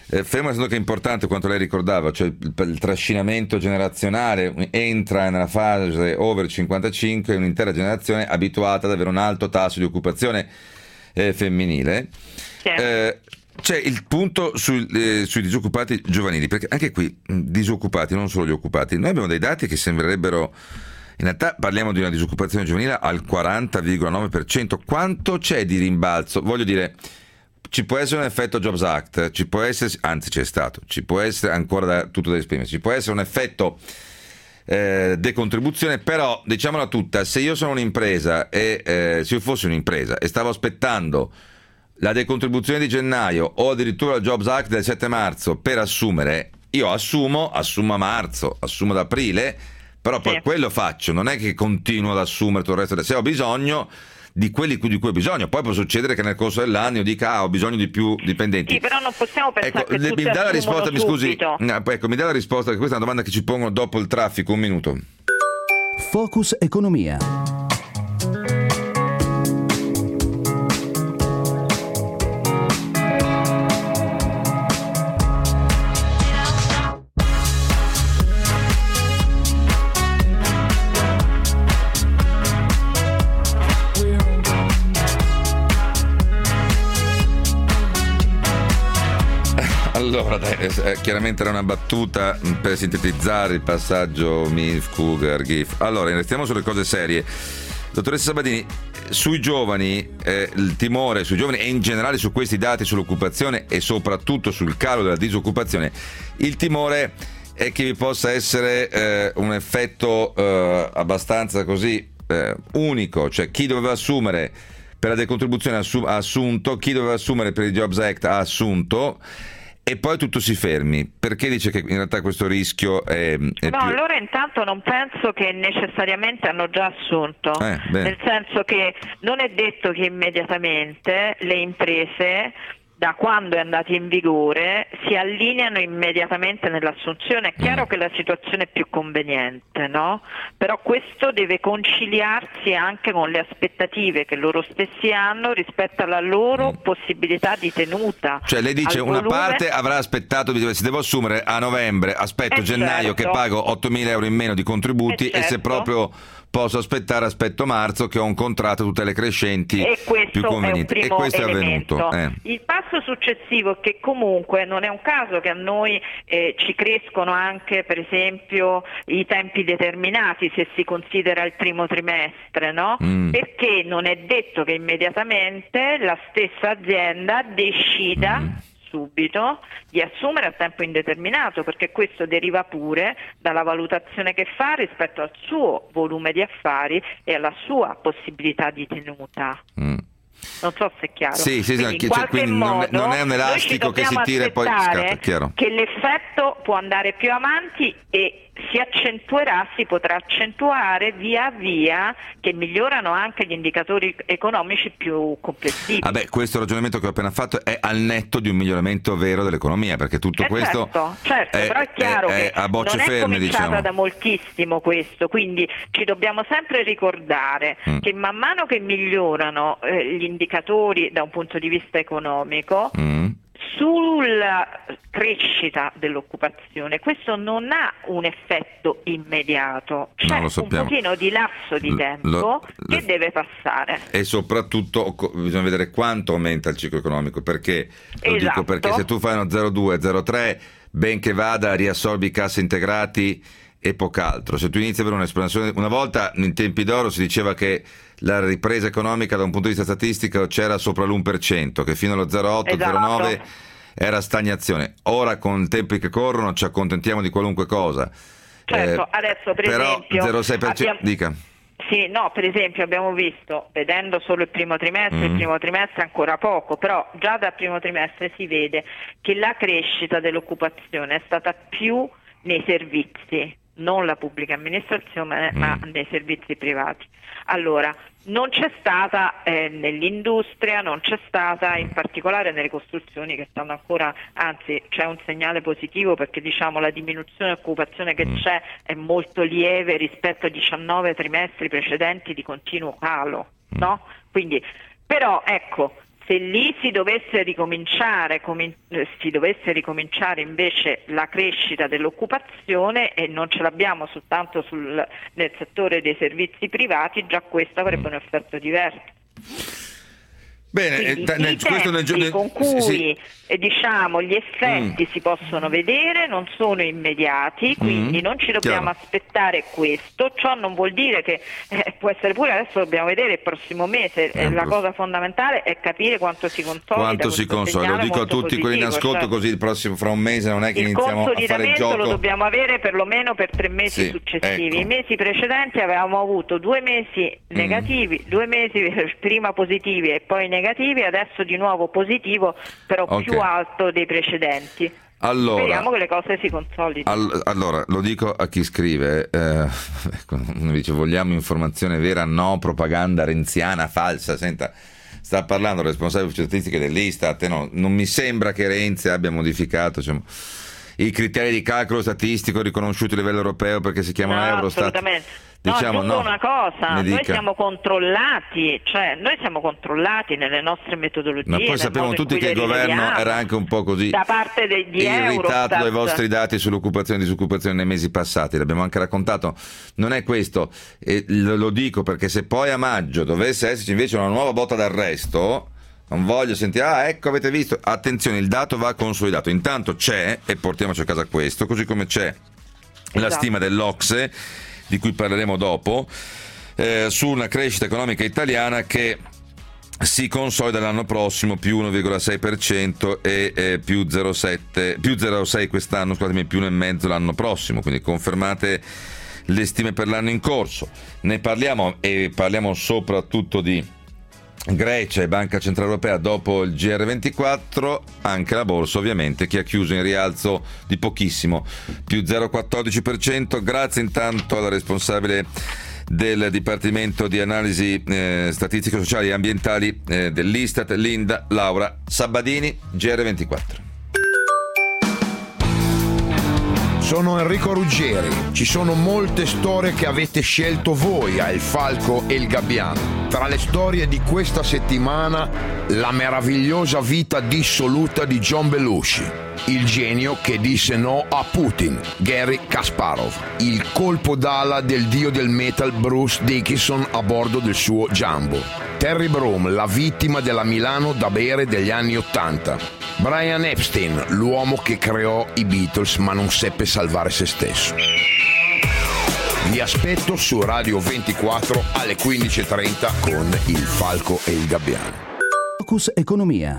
Eh, fermo restando che è importante quanto lei ricordava, cioè il, il trascinamento generazionale, entra nella fase over cinquantacinque un'intera generazione abituata ad avere un alto tasso di occupazione eh, femminile. Sì. Eh, c'è il punto sui, eh, sui disoccupati giovanili, perché anche qui disoccupati, non solo gli occupati, noi abbiamo dei dati che sembrerebbero, in realtà parliamo di una disoccupazione giovanile al quaranta virgola nove per cento. Quanto c'è di rimbalzo? Voglio dire, ci può essere un effetto Jobs Act, ci può essere, anzi c'è stato, ci può essere ancora da, tutto da esprimersi, ci può essere un effetto eh, decontribuzione, però diciamola tutta, se io sono un'impresa e eh, se io fossi un'impresa e stavo aspettando la decontribuzione di gennaio o addirittura il Jobs Act del sette marzo per assumere, io assumo, assumo a marzo, assumo ad aprile, però poi sì. quello faccio, non è che continuo ad assumere tutto il resto, se ho bisogno di quelli di cui ho bisogno, poi può succedere che nel corso dell'anno io dica ah, ho bisogno di più dipendenti. Sì, però non possiamo pensare ecco, che le, mi dà la risposta, mi scusi, no, ecco, mi dà la risposta, che questa è una domanda che ci pongono dopo il traffico, un minuto. Focus Economia. Allora, dai, eh, chiaramente era una battuta per sintetizzare il passaggio M I F, Cougar, G I F. Allora, restiamo sulle cose serie. Dottoressa Sabadini, sui giovani, eh, il timore sui giovani e in generale su questi dati sull'occupazione e soprattutto sul calo della disoccupazione, il timore è che vi possa essere eh, un effetto eh, abbastanza così eh, unico, cioè chi doveva assumere per la decontribuzione ha assunto, chi doveva assumere per il Jobs Act ha assunto, e poi tutto si fermi. Perché dice che in realtà questo rischio è, è no, più... allora intanto non penso che necessariamente hanno già assunto, eh, nel senso che non è detto che immediatamente le imprese, da quando è andato in vigore, si allineano immediatamente nell'assunzione. È chiaro mm. che la situazione è più conveniente, no? Però questo deve conciliarsi anche con le aspettative che loro stessi hanno rispetto alla loro mm. possibilità di tenuta. Cioè lei dice una volume... parte avrà aspettato, se devo assumere a novembre, aspetto eh gennaio certo. che pago ottomila euro in meno di contributi eh certo. e se proprio posso aspettare, aspetto marzo che ho un contratto a tutele crescenti e più convenienti. È un e questo elemento. è avvenuto. Eh. Il passo successivo è che comunque non è un caso che a noi eh, ci crescono anche per esempio i tempi determinati se si considera il primo trimestre, no? Mm. Perché non è detto che immediatamente la stessa azienda decida mm. subito di assumere a tempo indeterminato, perché questo deriva pure dalla valutazione che fa rispetto al suo volume di affari e alla sua possibilità di tenuta. Mm. Non so se è chiaro. Sì, sì, quindi, sì, in cioè, quindi non, è, non è un elastico che si tira e poi scatta, chiaro. Che l'effetto può andare più avanti e si accentuerà, si potrà accentuare via via che migliorano anche gli indicatori economici più complessivi. Vabbè, questo ragionamento che ho appena fatto è al netto di un miglioramento vero dell'economia, perché tutto eh questo certo, certo, è, però è chiaro è, che è a bocce non è ferme, cominciata diciamo. da moltissimo questo, quindi ci dobbiamo sempre ricordare mm. che man mano che migliorano eh, gli indicatori da un punto di vista economico mm. sulla crescita dell'occupazione questo non ha un effetto immediato, c'è no, un pochino di lasso di tempo lo, lo, che lo, deve passare e soprattutto bisogna vedere quanto aumenta il ciclo economico, perché lo esatto. dico perché se tu fai uno zero virgola due zero virgola tre ben che vada riassorbi i cassa integrati e poco altro. Se tu inizi ad avere un'espansione, una volta in tempi d'oro si diceva che la ripresa economica da un punto di vista statistico c'era sopra l'uno per cento, che fino allo zero virgola otto zero virgola nove era stagnazione. Ora con tempi che corrono ci accontentiamo di qualunque cosa. Certo, eh, adesso per però esempio zero virgola sei per cento abbiamo... dica. Sì, no, per esempio abbiamo visto, vedendo solo il primo trimestre, mm. il primo trimestre ancora poco, però già dal primo trimestre si vede che la crescita dell'occupazione è stata più nei servizi, non la pubblica amministrazione, mm. ma nei servizi privati. Allora, non c'è stata eh, nell'industria, non c'è stata in particolare nelle costruzioni che stanno ancora, anzi c'è un segnale positivo perché diciamo la diminuzione di occupazione che mm. c'è è molto lieve rispetto ai diciannove trimestri precedenti di continuo calo, no? Quindi, però ecco, se lì si dovesse ricominciare, comin- si dovesse ricominciare invece la crescita dell'occupazione, e non ce l'abbiamo soltanto sul, nel settore dei servizi privati, già questo avrebbe un effetto diverso. Bene, Quindi, eh, nel, i questo nel, tempi nel, con cui sì. eh, diciamo gli effetti Mm. si possono vedere non sono immediati, quindi Mm. non ci dobbiamo Chiaro. aspettare questo. Ciò non vuol dire che eh, può essere pure, adesso dobbiamo vedere il prossimo mese, eh, Eh, la prof- cosa fondamentale è capire quanto si consolida Quanto si questo consolida, lo segnale dico a molto tutti quelli in positivo, ascolto, cioè, così il prossimo fra un mese non è che il iniziamo a fare il consolidamento gioco. lo dobbiamo avere perlomeno per tre mesi Sì, successivi. ecco. I mesi precedenti avevamo avuto due mesi negativi, due mesi prima positivi e poi negativi, adesso di nuovo positivo, però Ok. più alto dei precedenti. Allora, Speriamo che le cose si consolidino. All- allora, lo dico a chi scrive, eh, ecco, uno dice vogliamo informazione vera, no propaganda renziana falsa. Senta, sta parlando il responsabile statistiche dell'Istat, no, non mi sembra che Renzi abbia modificato, diciamo, i criteri di calcolo statistico riconosciuti a livello europeo perché si chiamano No, Eurostat. assolutamente. Diciamo, no, aggiungo no. una cosa, Mi noi dica. siamo controllati, cioè noi siamo controllati nelle nostre metodologie. Ma poi nel sappiamo modo in tutti cui che il le governo rileviamo, era anche un po' così da parte de- di irritato Eurostat. dai vostri dati sull'occupazione e disoccupazione nei mesi passati, l'abbiamo anche raccontato. Non è questo, e lo, lo dico perché se poi a maggio dovesse esserci invece una nuova botta d'arresto, non voglio sentire, ah ecco avete visto, attenzione, il dato va consolidato, intanto c'è, e portiamoci a casa questo, così come c'è la Esatto. stima dell'Ocse, di cui parleremo dopo, eh, su una crescita economica italiana che si consolida l'anno prossimo più uno virgola sei per cento e eh, più zero virgola sette, più zero virgola sei quest'anno, scusatemi, più uno virgola cinque l'anno prossimo, quindi confermate le stime per l'anno in corso. Ne parliamo, e parliamo soprattutto di Grecia e Banca Centrale Europea dopo il G R ventiquattro, anche la borsa ovviamente che ha chiuso in rialzo di pochissimo, più zero virgola quattordici per cento, grazie intanto alla responsabile del Dipartimento di Analisi eh, Statistiche Sociali e Ambientali eh, dell'Istat, Linda Laura Sabadini, G R ventiquattro. Sono Enrico Ruggeri. Ci sono molte storie che avete scelto voi a Il Falco e il Gabbiano. Tra le storie di questa settimana, la meravigliosa vita dissoluta di John Belushi, il genio che disse no a Putin, Garry Kasparov, il colpo d'ala del dio del metal Bruce Dickinson a bordo del suo Jumbo, Terry Broom, la vittima della Milano da bere degli anni ottanta, Brian Epstein, l'uomo che creò i Beatles ma non seppe salvare se stesso. Vi aspetto su Radio ventiquattro alle quindici e trenta con Il Falco e il Gabbiano. Focus Economia.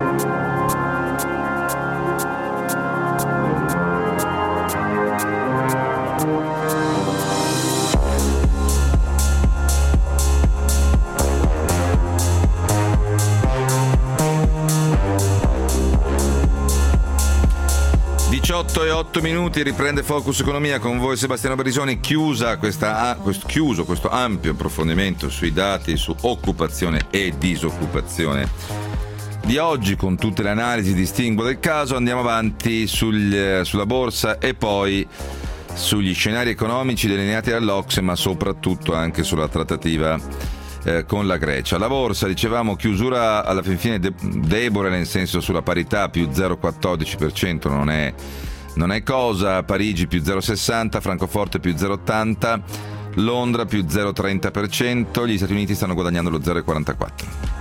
diciotto e otto minuti, riprende Focus Economia con voi Sebastiano Berisoni. Chiusa questa, questo, chiuso questo ampio approfondimento sui dati su occupazione e disoccupazione di oggi, con tutte le analisi distinguo del caso. Andiamo avanti sul, sulla borsa e poi sugli scenari economici delineati dall'Ocse, ma soprattutto anche sulla trattativa eh, con la Grecia. La borsa, dicevamo, chiusura alla fin fine de- debole, nel senso sulla parità più zero virgola quattordici per cento, non è, non è cosa. Parigi più zero virgola sessanta, Francoforte più zero virgola ottanta, Londra più zero virgola trenta per cento, gli Stati Uniti stanno guadagnando lo zero virgola quarantaquattro.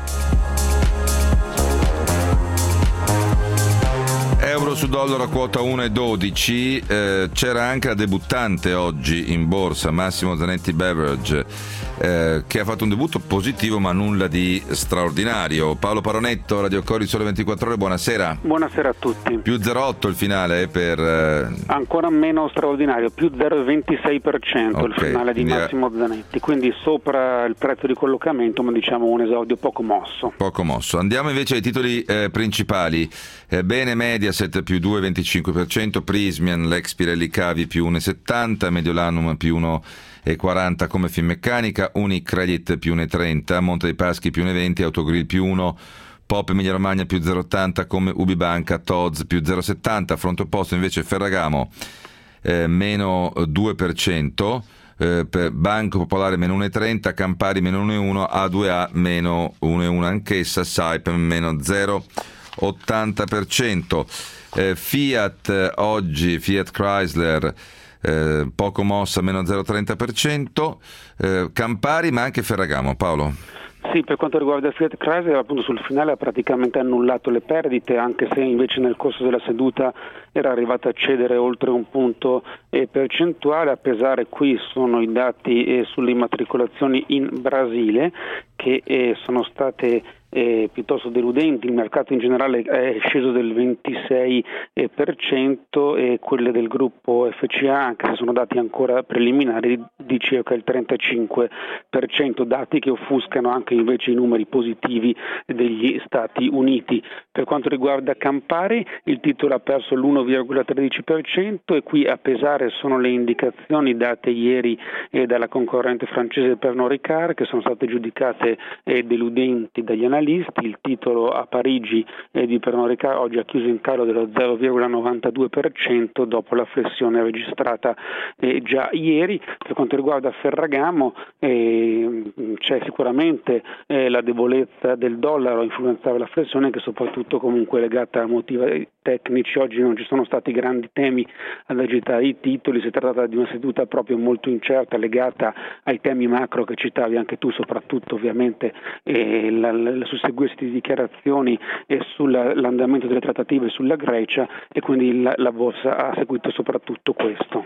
Euro su dollaro a quota uno virgola dodici, eh, c'era anche la debuttante oggi in borsa, Massimo Zanetti Beverage, eh, che ha fatto un debutto positivo ma nulla di straordinario. Paolo Paronetto, Radio Cori Sole ventiquattro Ore, buonasera. Buonasera a tutti. Più zero virgola otto il finale per... Eh... Ancora meno straordinario, più zero virgola ventisei per cento Okay, il finale di quindi è- Massimo Zanetti, quindi sopra il prezzo di collocamento, ma diciamo un esordio poco mosso. Poco mosso. Andiamo invece ai titoli eh, principali. Eh, bene, Mediaset più due virgola venticinque per cento, Prismian, l'ex Pirelli Cavi più uno virgola settanta, Mediolanum più uno virgola quaranta come Finmeccanica, Unicredit più uno virgola trenta, Monte dei Paschi più uno virgola venti, Autogrill più uno, Pop Emilia Romagna più zero virgola ottanta come Ubibanca, Tod's più zero virgola settanta, fronte opposto invece Ferragamo eh, meno due per cento, eh, per Banco Popolare meno uno virgola trenta, Campari meno uno virgola uno, A due A meno uno virgola uno anch'essa, Saipem meno zero virgola ottanta per cento. Eh, Fiat oggi, Fiat Chrysler eh, poco mossa, meno zero virgola trenta per cento, eh, Campari ma anche Ferragamo. Paolo? Sì, per quanto riguarda il Fiat Chrysler, appunto sul finale ha praticamente annullato le perdite, anche se invece nel corso della seduta era arrivata a cedere oltre un punto eh, percentuale. A pesare qui sono i dati eh, sulle immatricolazioni in Brasile, che eh, sono state eh, piuttosto deludenti. Il mercato in generale è sceso del ventisei per cento e quelle del gruppo F C A, anche se sono dati ancora preliminari, di circa il trentacinque per cento, dati che offuscano anche invece i numeri positivi degli Stati Uniti. Per quanto riguarda Campari, il titolo ha perso l'uno virgola tredici per cento e qui a pesare sono le indicazioni date ieri eh, dalla concorrente francese Pernod Ricard, che sono state giudicate eh, deludenti dagli analisti. Il titolo a Parigi eh, di Pernod Ricard oggi ha chiuso in calo dello zero virgola novantadue per cento dopo la flessione registrata eh, già ieri. Per quanto riguarda Ferragamo eh, c'è sicuramente eh, la debolezza del dollaro a influenzare la flessione, che soprattutto comunque legata a motivi tecnici. Oggi non ci sono stati grandi temi ad agitare i titoli, si è trattata di una seduta proprio molto incerta legata ai temi macro che citavi anche tu, soprattutto ovviamente eh, la, la susseguirsi di dichiarazioni eh, sull'andamento delle trattative sulla Grecia, e quindi la, la borsa ha seguito soprattutto questo.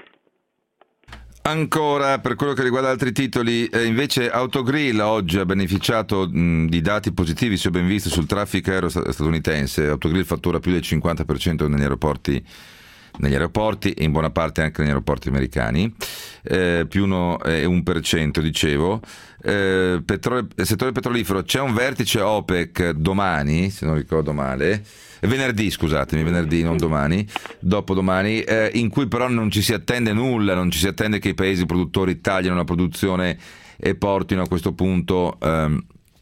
Ancora per quello che riguarda altri titoli, eh, invece Autogrill oggi ha beneficiato mh, di dati positivi, se ho ben visto, sul traffico aereo statunitense. Autogrill fattura più del cinquanta per cento negli aeroporti negli aeroporti e in buona parte anche negli aeroporti americani, eh, più uno e un per cento dicevo. Eh, petrolio, settore petrolifero, c'è un vertice OPEC domani, se non ricordo male, venerdì scusatemi, venerdì non domani, dopodomani, eh, in cui però non ci si attende nulla, non ci si attende che i paesi produttori tagliano la produzione e portino a questo punto ehm,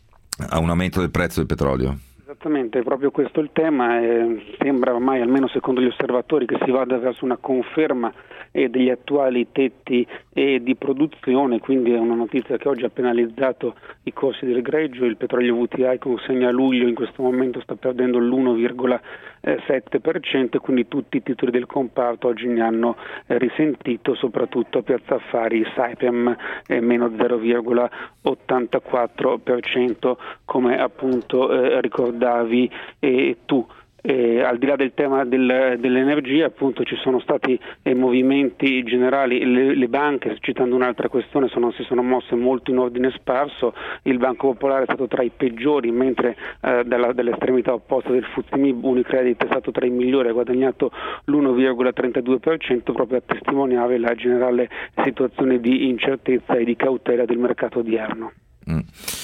a un aumento del prezzo del petrolio. Esattamente, è proprio questo il tema. Eh, sembra ormai, almeno secondo gli osservatori, che si vada verso una conferma eh, degli attuali tetti eh, di produzione, quindi è una notizia che oggi ha penalizzato i corsi del greggio. Il petrolio V T I con segno a luglio in questo momento sta perdendo l'uno virgola sette per cento, e quindi tutti i titoli del comparto oggi ne hanno eh, risentito, soprattutto a Piazza Affari Saipem eh, meno zero virgola ottantaquattro per cento, come appunto eh, ricordavi eh, tu. Eh, al di là del tema del, dell'energia, appunto, ci sono stati eh, movimenti generali. Le, le banche, citando un'altra questione, sono, si sono mosse molto in ordine sparso. Il Banco Popolare è stato tra i peggiori, mentre eh, dalla, dall'estremità opposta del F T S E M I B Unicredit è stato tra i migliori, ha guadagnato l'uno virgola trentadue per cento, proprio a testimoniare la generale situazione di incertezza e di cautela del mercato odierno. Mm.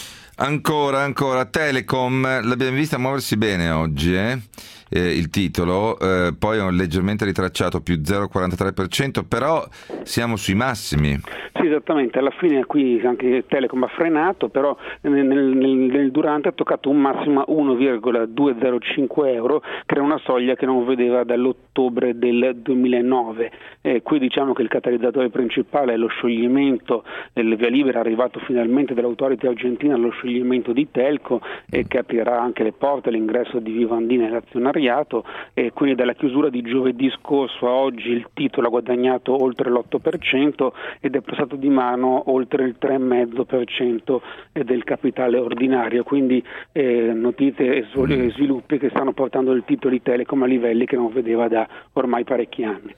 Ancora, ancora, Telecom, l'abbiamo vista muoversi bene oggi, eh? Eh, il titolo, eh, poi ho leggermente ritracciato più zero virgola quarantatré per cento, però siamo sui massimi. Sì, esattamente, alla fine qui anche Telecom ha frenato, però nel, nel, nel durante ha toccato un massimo a uno virgola duecentocinque euro, che era una soglia che non vedeva dall'ottobre del duemilanove. Eh, qui diciamo che il catalizzatore principale è lo scioglimento, il via libera è arrivato finalmente dall'autority argentina allo scioglimento di Telco, eh, che aprirà anche le porte all'ingresso di Vivendi nell'azionariato, e quindi dalla chiusura di giovedì scorso a oggi il titolo ha guadagnato oltre l'otto per cento ed è passato di mano oltre il tre virgola cinque per cento del capitale ordinario, quindi eh, notizie e sviluppi che stanno portando il titolo di Telecom a livelli che non vedeva da ormai parecchi anni.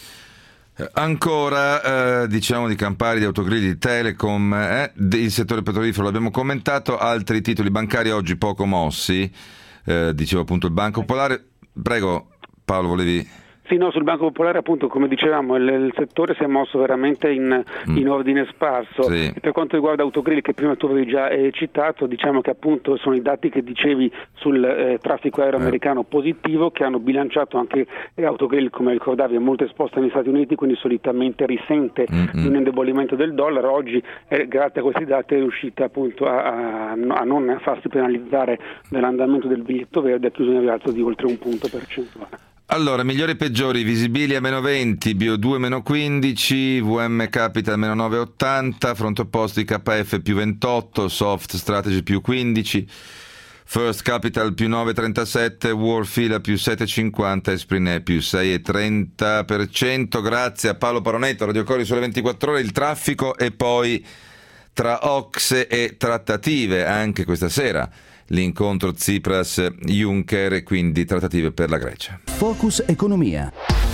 Ancora eh, diciamo di Campari, di Autogrill, di Telecom, eh, il settore petrolifero l'abbiamo commentato, altri titoli bancari oggi poco mossi, eh, dicevo appunto il Banco Popolare. Prego Paolo, volevi... Sì, no, sul Banco Popolare appunto, come dicevamo, il, il settore si è mosso veramente in, mm. in ordine sparso. Sì. Per quanto riguarda Autogrill, che prima tu avevi già eh, citato, diciamo che appunto sono i dati che dicevi sul eh, traffico aereo eh. americano positivo, che hanno bilanciato anche eh, Autogrill, come ricordavi, è molto esposta negli Stati Uniti, quindi solitamente risente Mm-mm. di un indebolimento del dollaro. Oggi, eh, grazie a questi dati, è riuscita appunto a, a, a non farsi penalizzare dall'andamento del biglietto verde, ha chiuso in rialzo di oltre un punto percentuale. Allora, migliori e peggiori: Visibilia meno venti, Bio due meno quindici, V M Capital meno nove virgola ottanta, fronte opposti K F più ventotto, Soft Strategy più quindici, First Capital più nove virgola trentasette, Warfila più sette virgola cinquanta, Esprinet più sei virgola trenta per cento. Grazie a Paolo Paronetto, Radio Cori sulle ventiquattro ore. Il traffico e poi tra Ocse e trattative anche questa sera. L'incontro Tsipras-Juncker e quindi trattative per la Grecia. Focus Economia.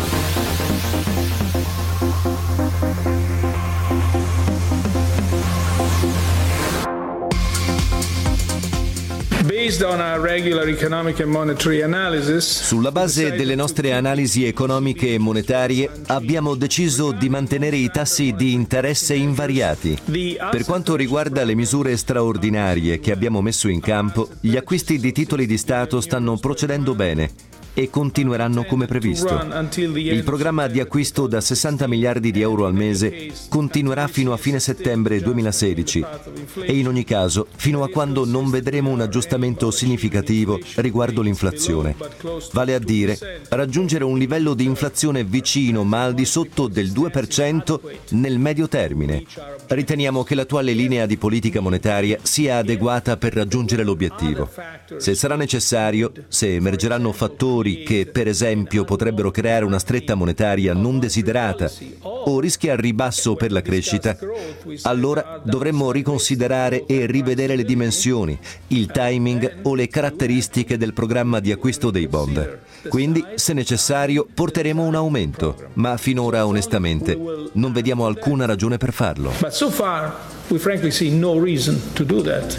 Sulla base delle nostre analisi economiche e monetarie abbiamo deciso di mantenere i tassi di interesse invariati. Per quanto riguarda le misure straordinarie che abbiamo messo in campo, gli acquisti di titoli di Stato stanno procedendo bene e continueranno come previsto. Il programma di acquisto da sessanta miliardi di euro al mese continuerà fino a fine settembre duemilasedici e in ogni caso fino a quando non vedremo un aggiustamento significativo riguardo l'inflazione. Vale a dire raggiungere un livello di inflazione vicino ma al di sotto del due per cento nel medio termine. Riteniamo che l'attuale linea di politica monetaria sia adeguata per raggiungere l'obiettivo. Se sarà necessario, se emergeranno fattori che per esempio potrebbero creare una stretta monetaria non desiderata o rischi al ribasso per la crescita, allora dovremmo riconsiderare e rivedere le dimensioni, il timing o le caratteristiche del programma di acquisto dei bond. Quindi, se necessario, porteremo un aumento, ma finora onestamente non vediamo alcuna ragione per farlo. But so far, we frankly see no reason to do that.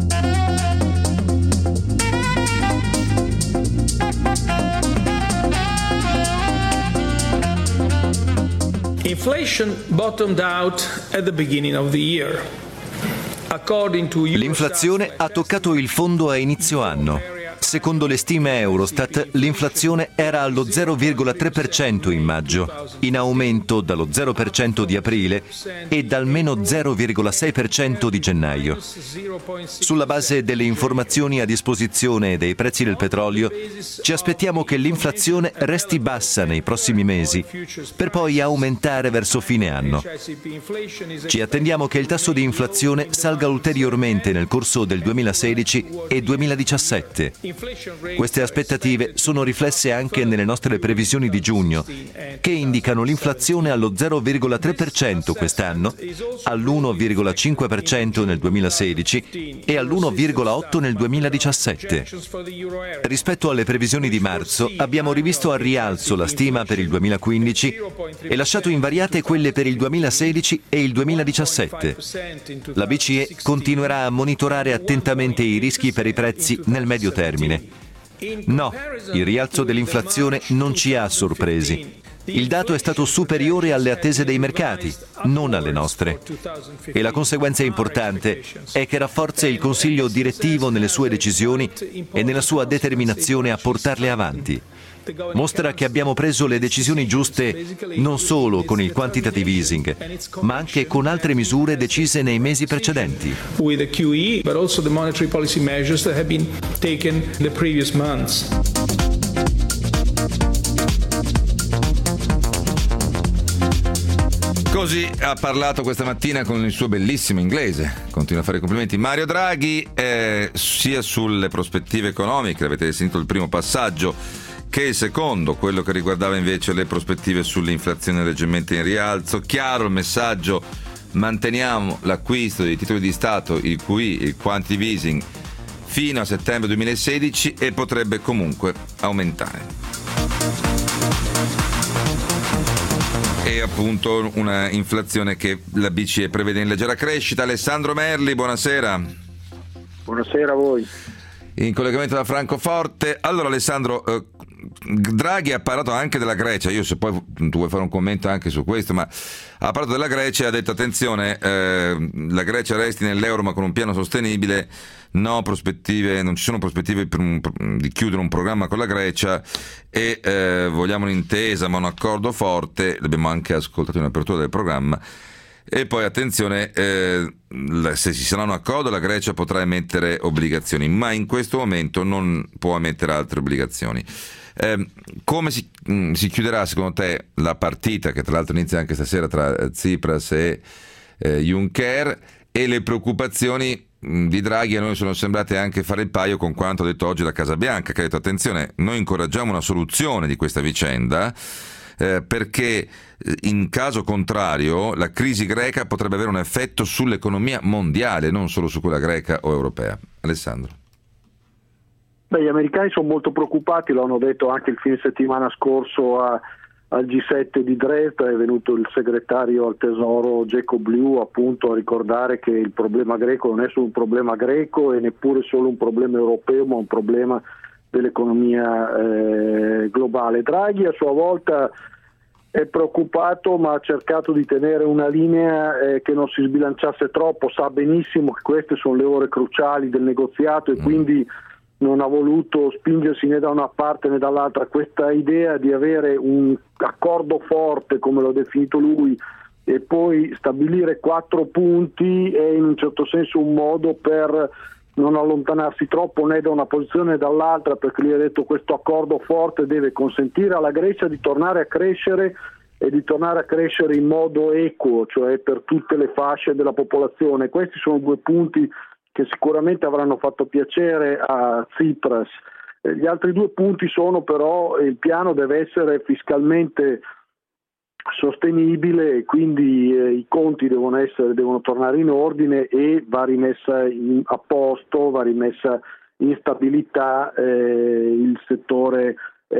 Inflation bottomed out at the beginning of the year. L'inflazione ha toccato il fondo a inizio anno. Secondo le stime Eurostat, l'inflazione era allo zero virgola tre per cento in maggio, in aumento dallo zero per cento di aprile e dal meno zero virgola sei per cento di gennaio. Sulla base delle informazioni a disposizione e dei prezzi del petrolio, ci aspettiamo che l'inflazione resti bassa nei prossimi mesi, per poi aumentare verso fine anno. Ci attendiamo che il tasso di inflazione salga ulteriormente nel corso del duemilasedici e duemiladiciassette. Queste aspettative sono riflesse anche nelle nostre previsioni di giugno, che indicano l'inflazione allo zero virgola tre per cento quest'anno, all'uno virgola cinque per cento nel duemilasedici e all'uno virgola otto per cento nel duemiladiciassette. Rispetto alle previsioni di marzo, abbiamo rivisto al rialzo la stima per il duemilaquindici e lasciato invariate quelle per il duemilasedici e il duemiladiciassette. La B C E continuerà a monitorare attentamente i rischi per i prezzi nel medio termine. No, il rialzo dell'inflazione non ci ha sorpresi. Il dato è stato superiore alle attese dei mercati, non alle nostre. E la conseguenza importante è che rafforza il Consiglio direttivo nelle sue decisioni e nella sua determinazione a portarle avanti. Mostra che abbiamo preso le decisioni giuste non solo con il quantitative easing, ma anche con altre misure decise nei mesi precedenti. With the Q E, but also the monetary policy measures that have been taken in the previous months. Così ha parlato questa mattina con il suo bellissimo inglese. Continua a fare complimenti Mario Draghi, eh, sia sulle prospettive economiche, avete sentito il primo passaggio, che il secondo, quello che riguardava invece le prospettive sull'inflazione leggermente in rialzo. Chiaro il messaggio: manteniamo l'acquisto dei titoli di Stato, il Q E, il quantitative easing, fino a settembre duemilasedici e potrebbe comunque aumentare. E appunto una inflazione che la B C E prevede in leggera crescita. Alessandro Merli, buonasera. Buonasera a voi. In collegamento da Francoforte. Allora Alessandro, eh, Draghi ha parlato anche della Grecia, io se poi tu vuoi fare un commento anche su questo, ma ha parlato della Grecia e ha detto attenzione, eh, la Grecia resti nell'euro ma con un piano sostenibile, no prospettive, non ci sono prospettive per un, di chiudere un programma con la Grecia e eh, vogliamo un'intesa ma un accordo forte. L'abbiamo anche ascoltato in apertura del programma. E poi attenzione, eh, se ci sarà un accordo la Grecia potrà emettere obbligazioni, ma in questo momento non può emettere altre obbligazioni. Eh, come si, mh, si chiuderà secondo te la partita, che tra l'altro inizia anche stasera, tra Tsipras e eh, Juncker, e le preoccupazioni mh, di Draghi a noi sono sembrate anche fare il paio con quanto ha detto oggi la Casa Bianca, che ha detto attenzione, noi incoraggiamo una soluzione di questa vicenda, Eh, perché in caso contrario la crisi greca potrebbe avere un effetto sull'economia mondiale, non solo su quella greca o europea. Alessandro. Beh, gli americani sono molto preoccupati, lo hanno detto anche il fine settimana scorso a, al G sette di Dresda, è venuto il segretario al Tesoro Jacob Lew appunto a ricordare che il problema greco non è solo un problema greco e neppure solo un problema europeo, ma un problema dell'economia eh, globale. Draghi a sua volta è preoccupato, ma ha cercato di tenere una linea eh, che non si sbilanciasse troppo, sa benissimo che queste sono le ore cruciali del negoziato e mm. quindi non ha voluto spingersi né da una parte né dall'altra. Questa idea di avere un accordo forte, come l'ha definito lui, e poi stabilire quattro punti è in un certo senso un modo per non allontanarsi troppo né da una posizione né dall'altra, perché lui ha detto questo accordo forte deve consentire alla Grecia di tornare a crescere e di tornare a crescere in modo equo, cioè per tutte le fasce della popolazione. Questi sono due punti che sicuramente avranno fatto piacere a Tsipras. Gli altri due punti sono però il piano deve essere fiscalmente sostenibile e quindi eh, i conti devono essere devono tornare in ordine e va rimessa in, a posto, va rimessa in stabilità eh, il settore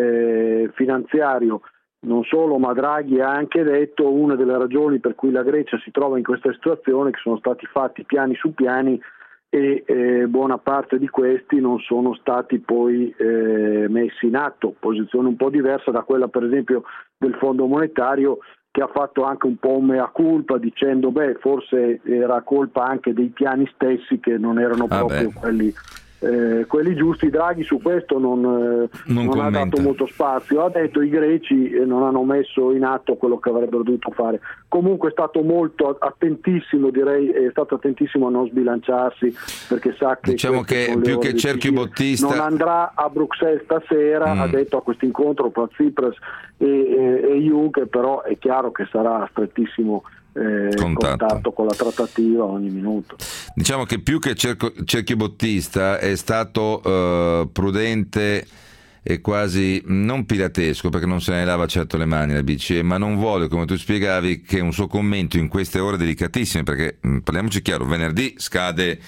eh, finanziario. Non solo, ma Draghi ha anche detto una delle ragioni per cui la Grecia si trova in questa situazione che sono stati fatti piani su piani e eh, buona parte di questi non sono stati poi eh, messi in atto, posizione un po' diversa da quella per esempio del Fondo Monetario, che ha fatto anche un po' un mea culpa dicendo beh forse era colpa anche dei piani stessi che non erano ah proprio beh. quelli Eh, quelli giusti. Draghi su questo non, eh, non, non ha dato molto spazio, ha detto i greci eh, non hanno messo in atto quello che avrebbero dovuto fare. Comunque è stato molto attentissimo, direi è stato attentissimo a non sbilanciarsi, perché sa che diciamo che più che cerchio bottista non andrà a Bruxelles stasera, mm. ha detto a questo incontro tra Tsipras e, e, e Juncker, però è chiaro che sarà strettissimo Eh, contatto. contatto con la trattativa ogni minuto. Diciamo che più che cerco, cerchio bottista è stato uh, prudente e quasi non pilatesco, perché non se ne lava certo le mani la B C E, ma non vuole, come tu spiegavi, che un suo commento in queste ore delicatissime, perché mh, parliamoci chiaro, venerdì scade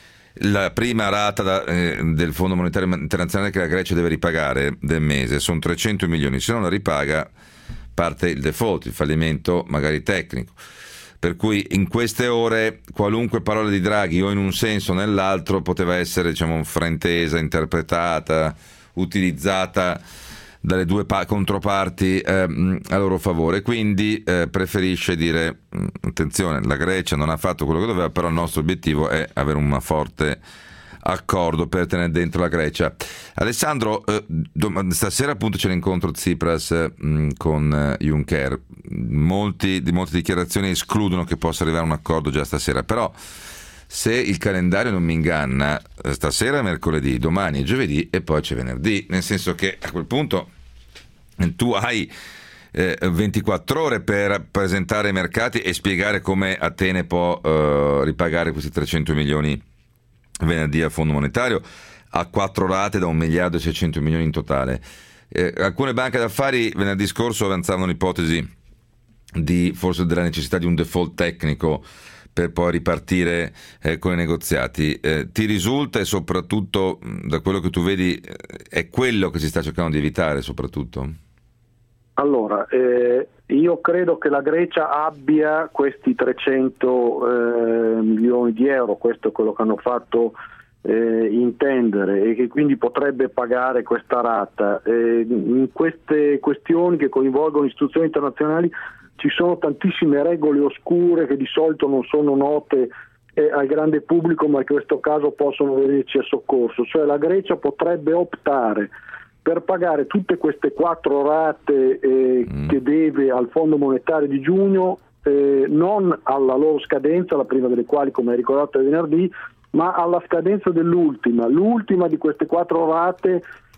la prima rata da, eh, del Fondo Monetario Internazionale che la Grecia deve ripagare del mese, sono trecento milioni, se non la ripaga parte il default, il fallimento magari tecnico. Per cui in queste ore qualunque parola di Draghi o in un senso o nell'altro poteva essere, diciamo, fraintesa, interpretata, utilizzata dalle due pa- controparti eh, a loro favore. Quindi eh, preferisce dire attenzione, la Grecia non ha fatto quello che doveva, però il nostro obiettivo è avere una forte accordo per tenere dentro la Grecia. Alessandro, eh, dom- stasera appunto c'è l'incontro Tsipras mh, con eh, Juncker. Molti, di molte dichiarazioni escludono che possa arrivare a un accordo già stasera, però se il calendario non mi inganna, stasera è mercoledì, domani è giovedì e poi c'è venerdì, nel senso che a quel punto tu hai eh, ventiquattro ore per presentare ai mercati e spiegare come Atene può eh, ripagare questi trecento milioni venerdì al Fondo Monetario a quattro rate da un miliardo e seicento milioni in totale. Eh, alcune banche d'affari venerdì scorso avanzavano l'ipotesi di forse della necessità di un default tecnico per poi ripartire eh, con i negoziati. Eh, ti risulta, e soprattutto da quello che tu vedi eh, è quello che si sta cercando di evitare soprattutto? Allora, eh, io credo che la Grecia abbia questi trecento eh, milioni di euro, questo è quello che hanno fatto eh, intendere, e che quindi potrebbe pagare questa rata. Eh, in queste questioni che coinvolgono istituzioni internazionali ci sono tantissime regole oscure che di solito non sono note eh, al grande pubblico, ma in questo caso possono venirci a soccorso. Cioè la Grecia potrebbe optare per pagare tutte queste quattro rate eh, mm. che deve al Fondo Monetario di giugno eh, non alla loro scadenza, la prima delle quali, come hai ricordato, è venerdì, ma alla scadenza dell'ultima. L'ultima di queste quattro rate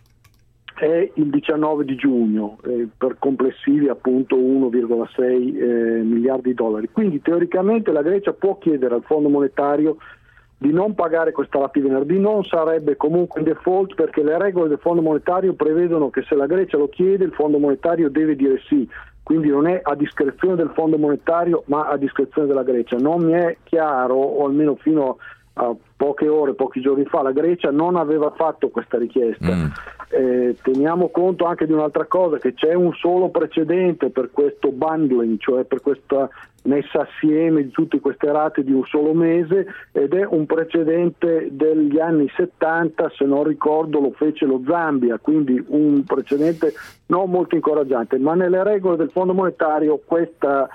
è il diciannove di giugno, eh, per complessivi appunto uno virgola sei eh, miliardi di dollari. Quindi teoricamente la Grecia può chiedere al Fondo Monetario di non pagare questa rata di venerdì, non sarebbe comunque in default, perché le regole del Fondo Monetario prevedono che se la Grecia lo chiede il Fondo Monetario deve dire sì, quindi non è a discrezione del Fondo Monetario ma a discrezione della Grecia. Non mi è chiaro, o almeno fino a poche ore, pochi giorni fa, la Grecia non aveva fatto questa richiesta. Mm. Eh, teniamo conto anche di un'altra cosa, che c'è un solo precedente per questo bundling, cioè per questa messa assieme di tutte queste rate di un solo mese, ed è un precedente degli anni settanta, se non ricordo lo fece lo Zambia, quindi un precedente non molto incoraggiante, ma nelle regole del Fondo Monetario questa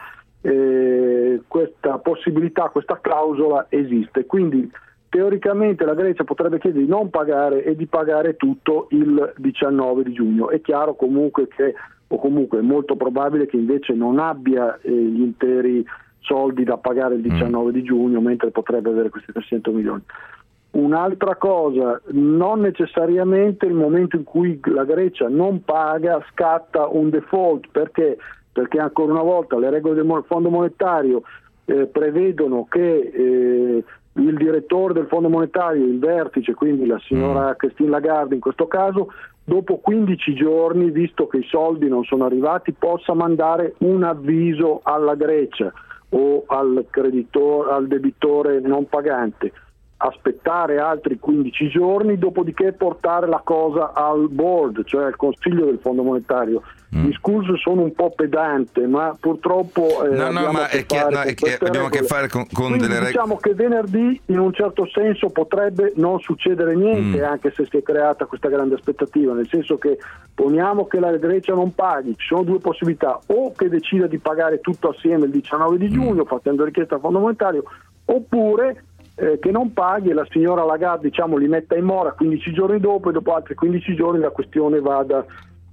Eh, questa possibilità, questa clausola esiste, quindi teoricamente la Grecia potrebbe chiedere di non pagare e di pagare tutto il diciannove di giugno. È chiaro comunque che, o comunque è molto probabile che invece non abbia eh, gli interi soldi da pagare il diciannove mm. di giugno, mentre potrebbe avere questi trecento milioni. Un'altra cosa, non necessariamente il momento in cui la Grecia non paga scatta un default, perché perché ancora una volta le regole del Fondo Monetario eh, prevedono che eh, il direttore del Fondo Monetario, il vertice, quindi la signora Christine Lagarde in questo caso, dopo quindici giorni, visto che i soldi non sono arrivati, possa mandare un avviso alla Grecia o al creditore, al debitore non pagante, aspettare altri quindici giorni, dopodiché portare la cosa al board, cioè al Consiglio del Fondo Monetario. Mm. Mi scuso, sono un po' pedante, ma purtroppo eh, no, no, ma è che, no, è che abbiamo a che fare con, con Quindi delle regole. Diciamo che venerdì in un certo senso potrebbe non succedere niente, mm. anche se si è creata questa grande aspettativa, nel senso che poniamo che la Grecia non paghi, ci sono due possibilità: o che decida di pagare tutto assieme il diciannove di giugno mm. facendo richiesta al Fondo Monetario, oppure Eh, che non paghi e la signora Lagarde, diciamo, li metta in mora quindici giorni dopo, e dopo altri quindici giorni la questione vada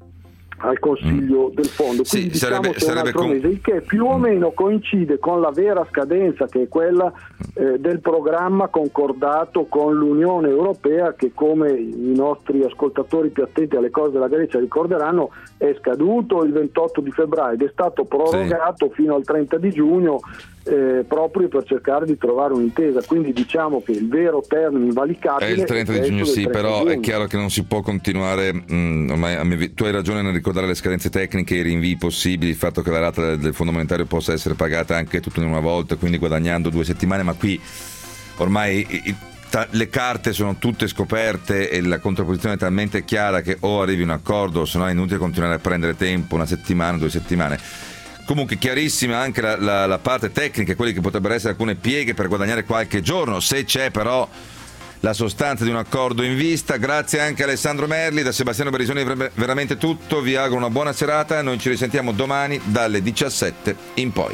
al Consiglio mm. del Fondo. Quindi sì, diciamo sarebbe, che sarebbe un altro com- mese, il che più o meno coincide con la vera scadenza, che è quella eh, del programma concordato con l'Unione Europea, che, come i nostri ascoltatori più attenti alle cose della Grecia ricorderanno, è scaduto il ventotto di febbraio ed è stato prorogato sì. fino al trenta di giugno, eh, proprio per cercare di trovare un'intesa. Quindi diciamo che il vero termine invalicabile è il trenta di giugno, sì, però giugno. È chiaro che non si può continuare. Mh, ormai, tu hai ragione nel ricordare le scadenze tecniche, i rinvii possibili, il fatto che la rata del, del Fondo Monetario possa essere pagata anche tutto in una volta, quindi guadagnando due settimane, ma qui ormai i, le carte sono tutte scoperte e la contrapposizione è talmente chiara che o arrivi un accordo, o se no è inutile continuare a prendere tempo, una settimana, due settimane. Comunque chiarissima anche la, la, la parte tecnica, quelli che potrebbero essere alcune pieghe per guadagnare qualche giorno, se c'è però la sostanza di un accordo in vista. Grazie anche a Alessandro Merli, da Sebastiano Berisoni è veramente tutto, vi auguro una buona serata, noi ci risentiamo domani dalle diciassette in poi.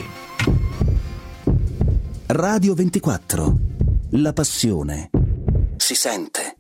Radio ventiquattro, la passione si sente.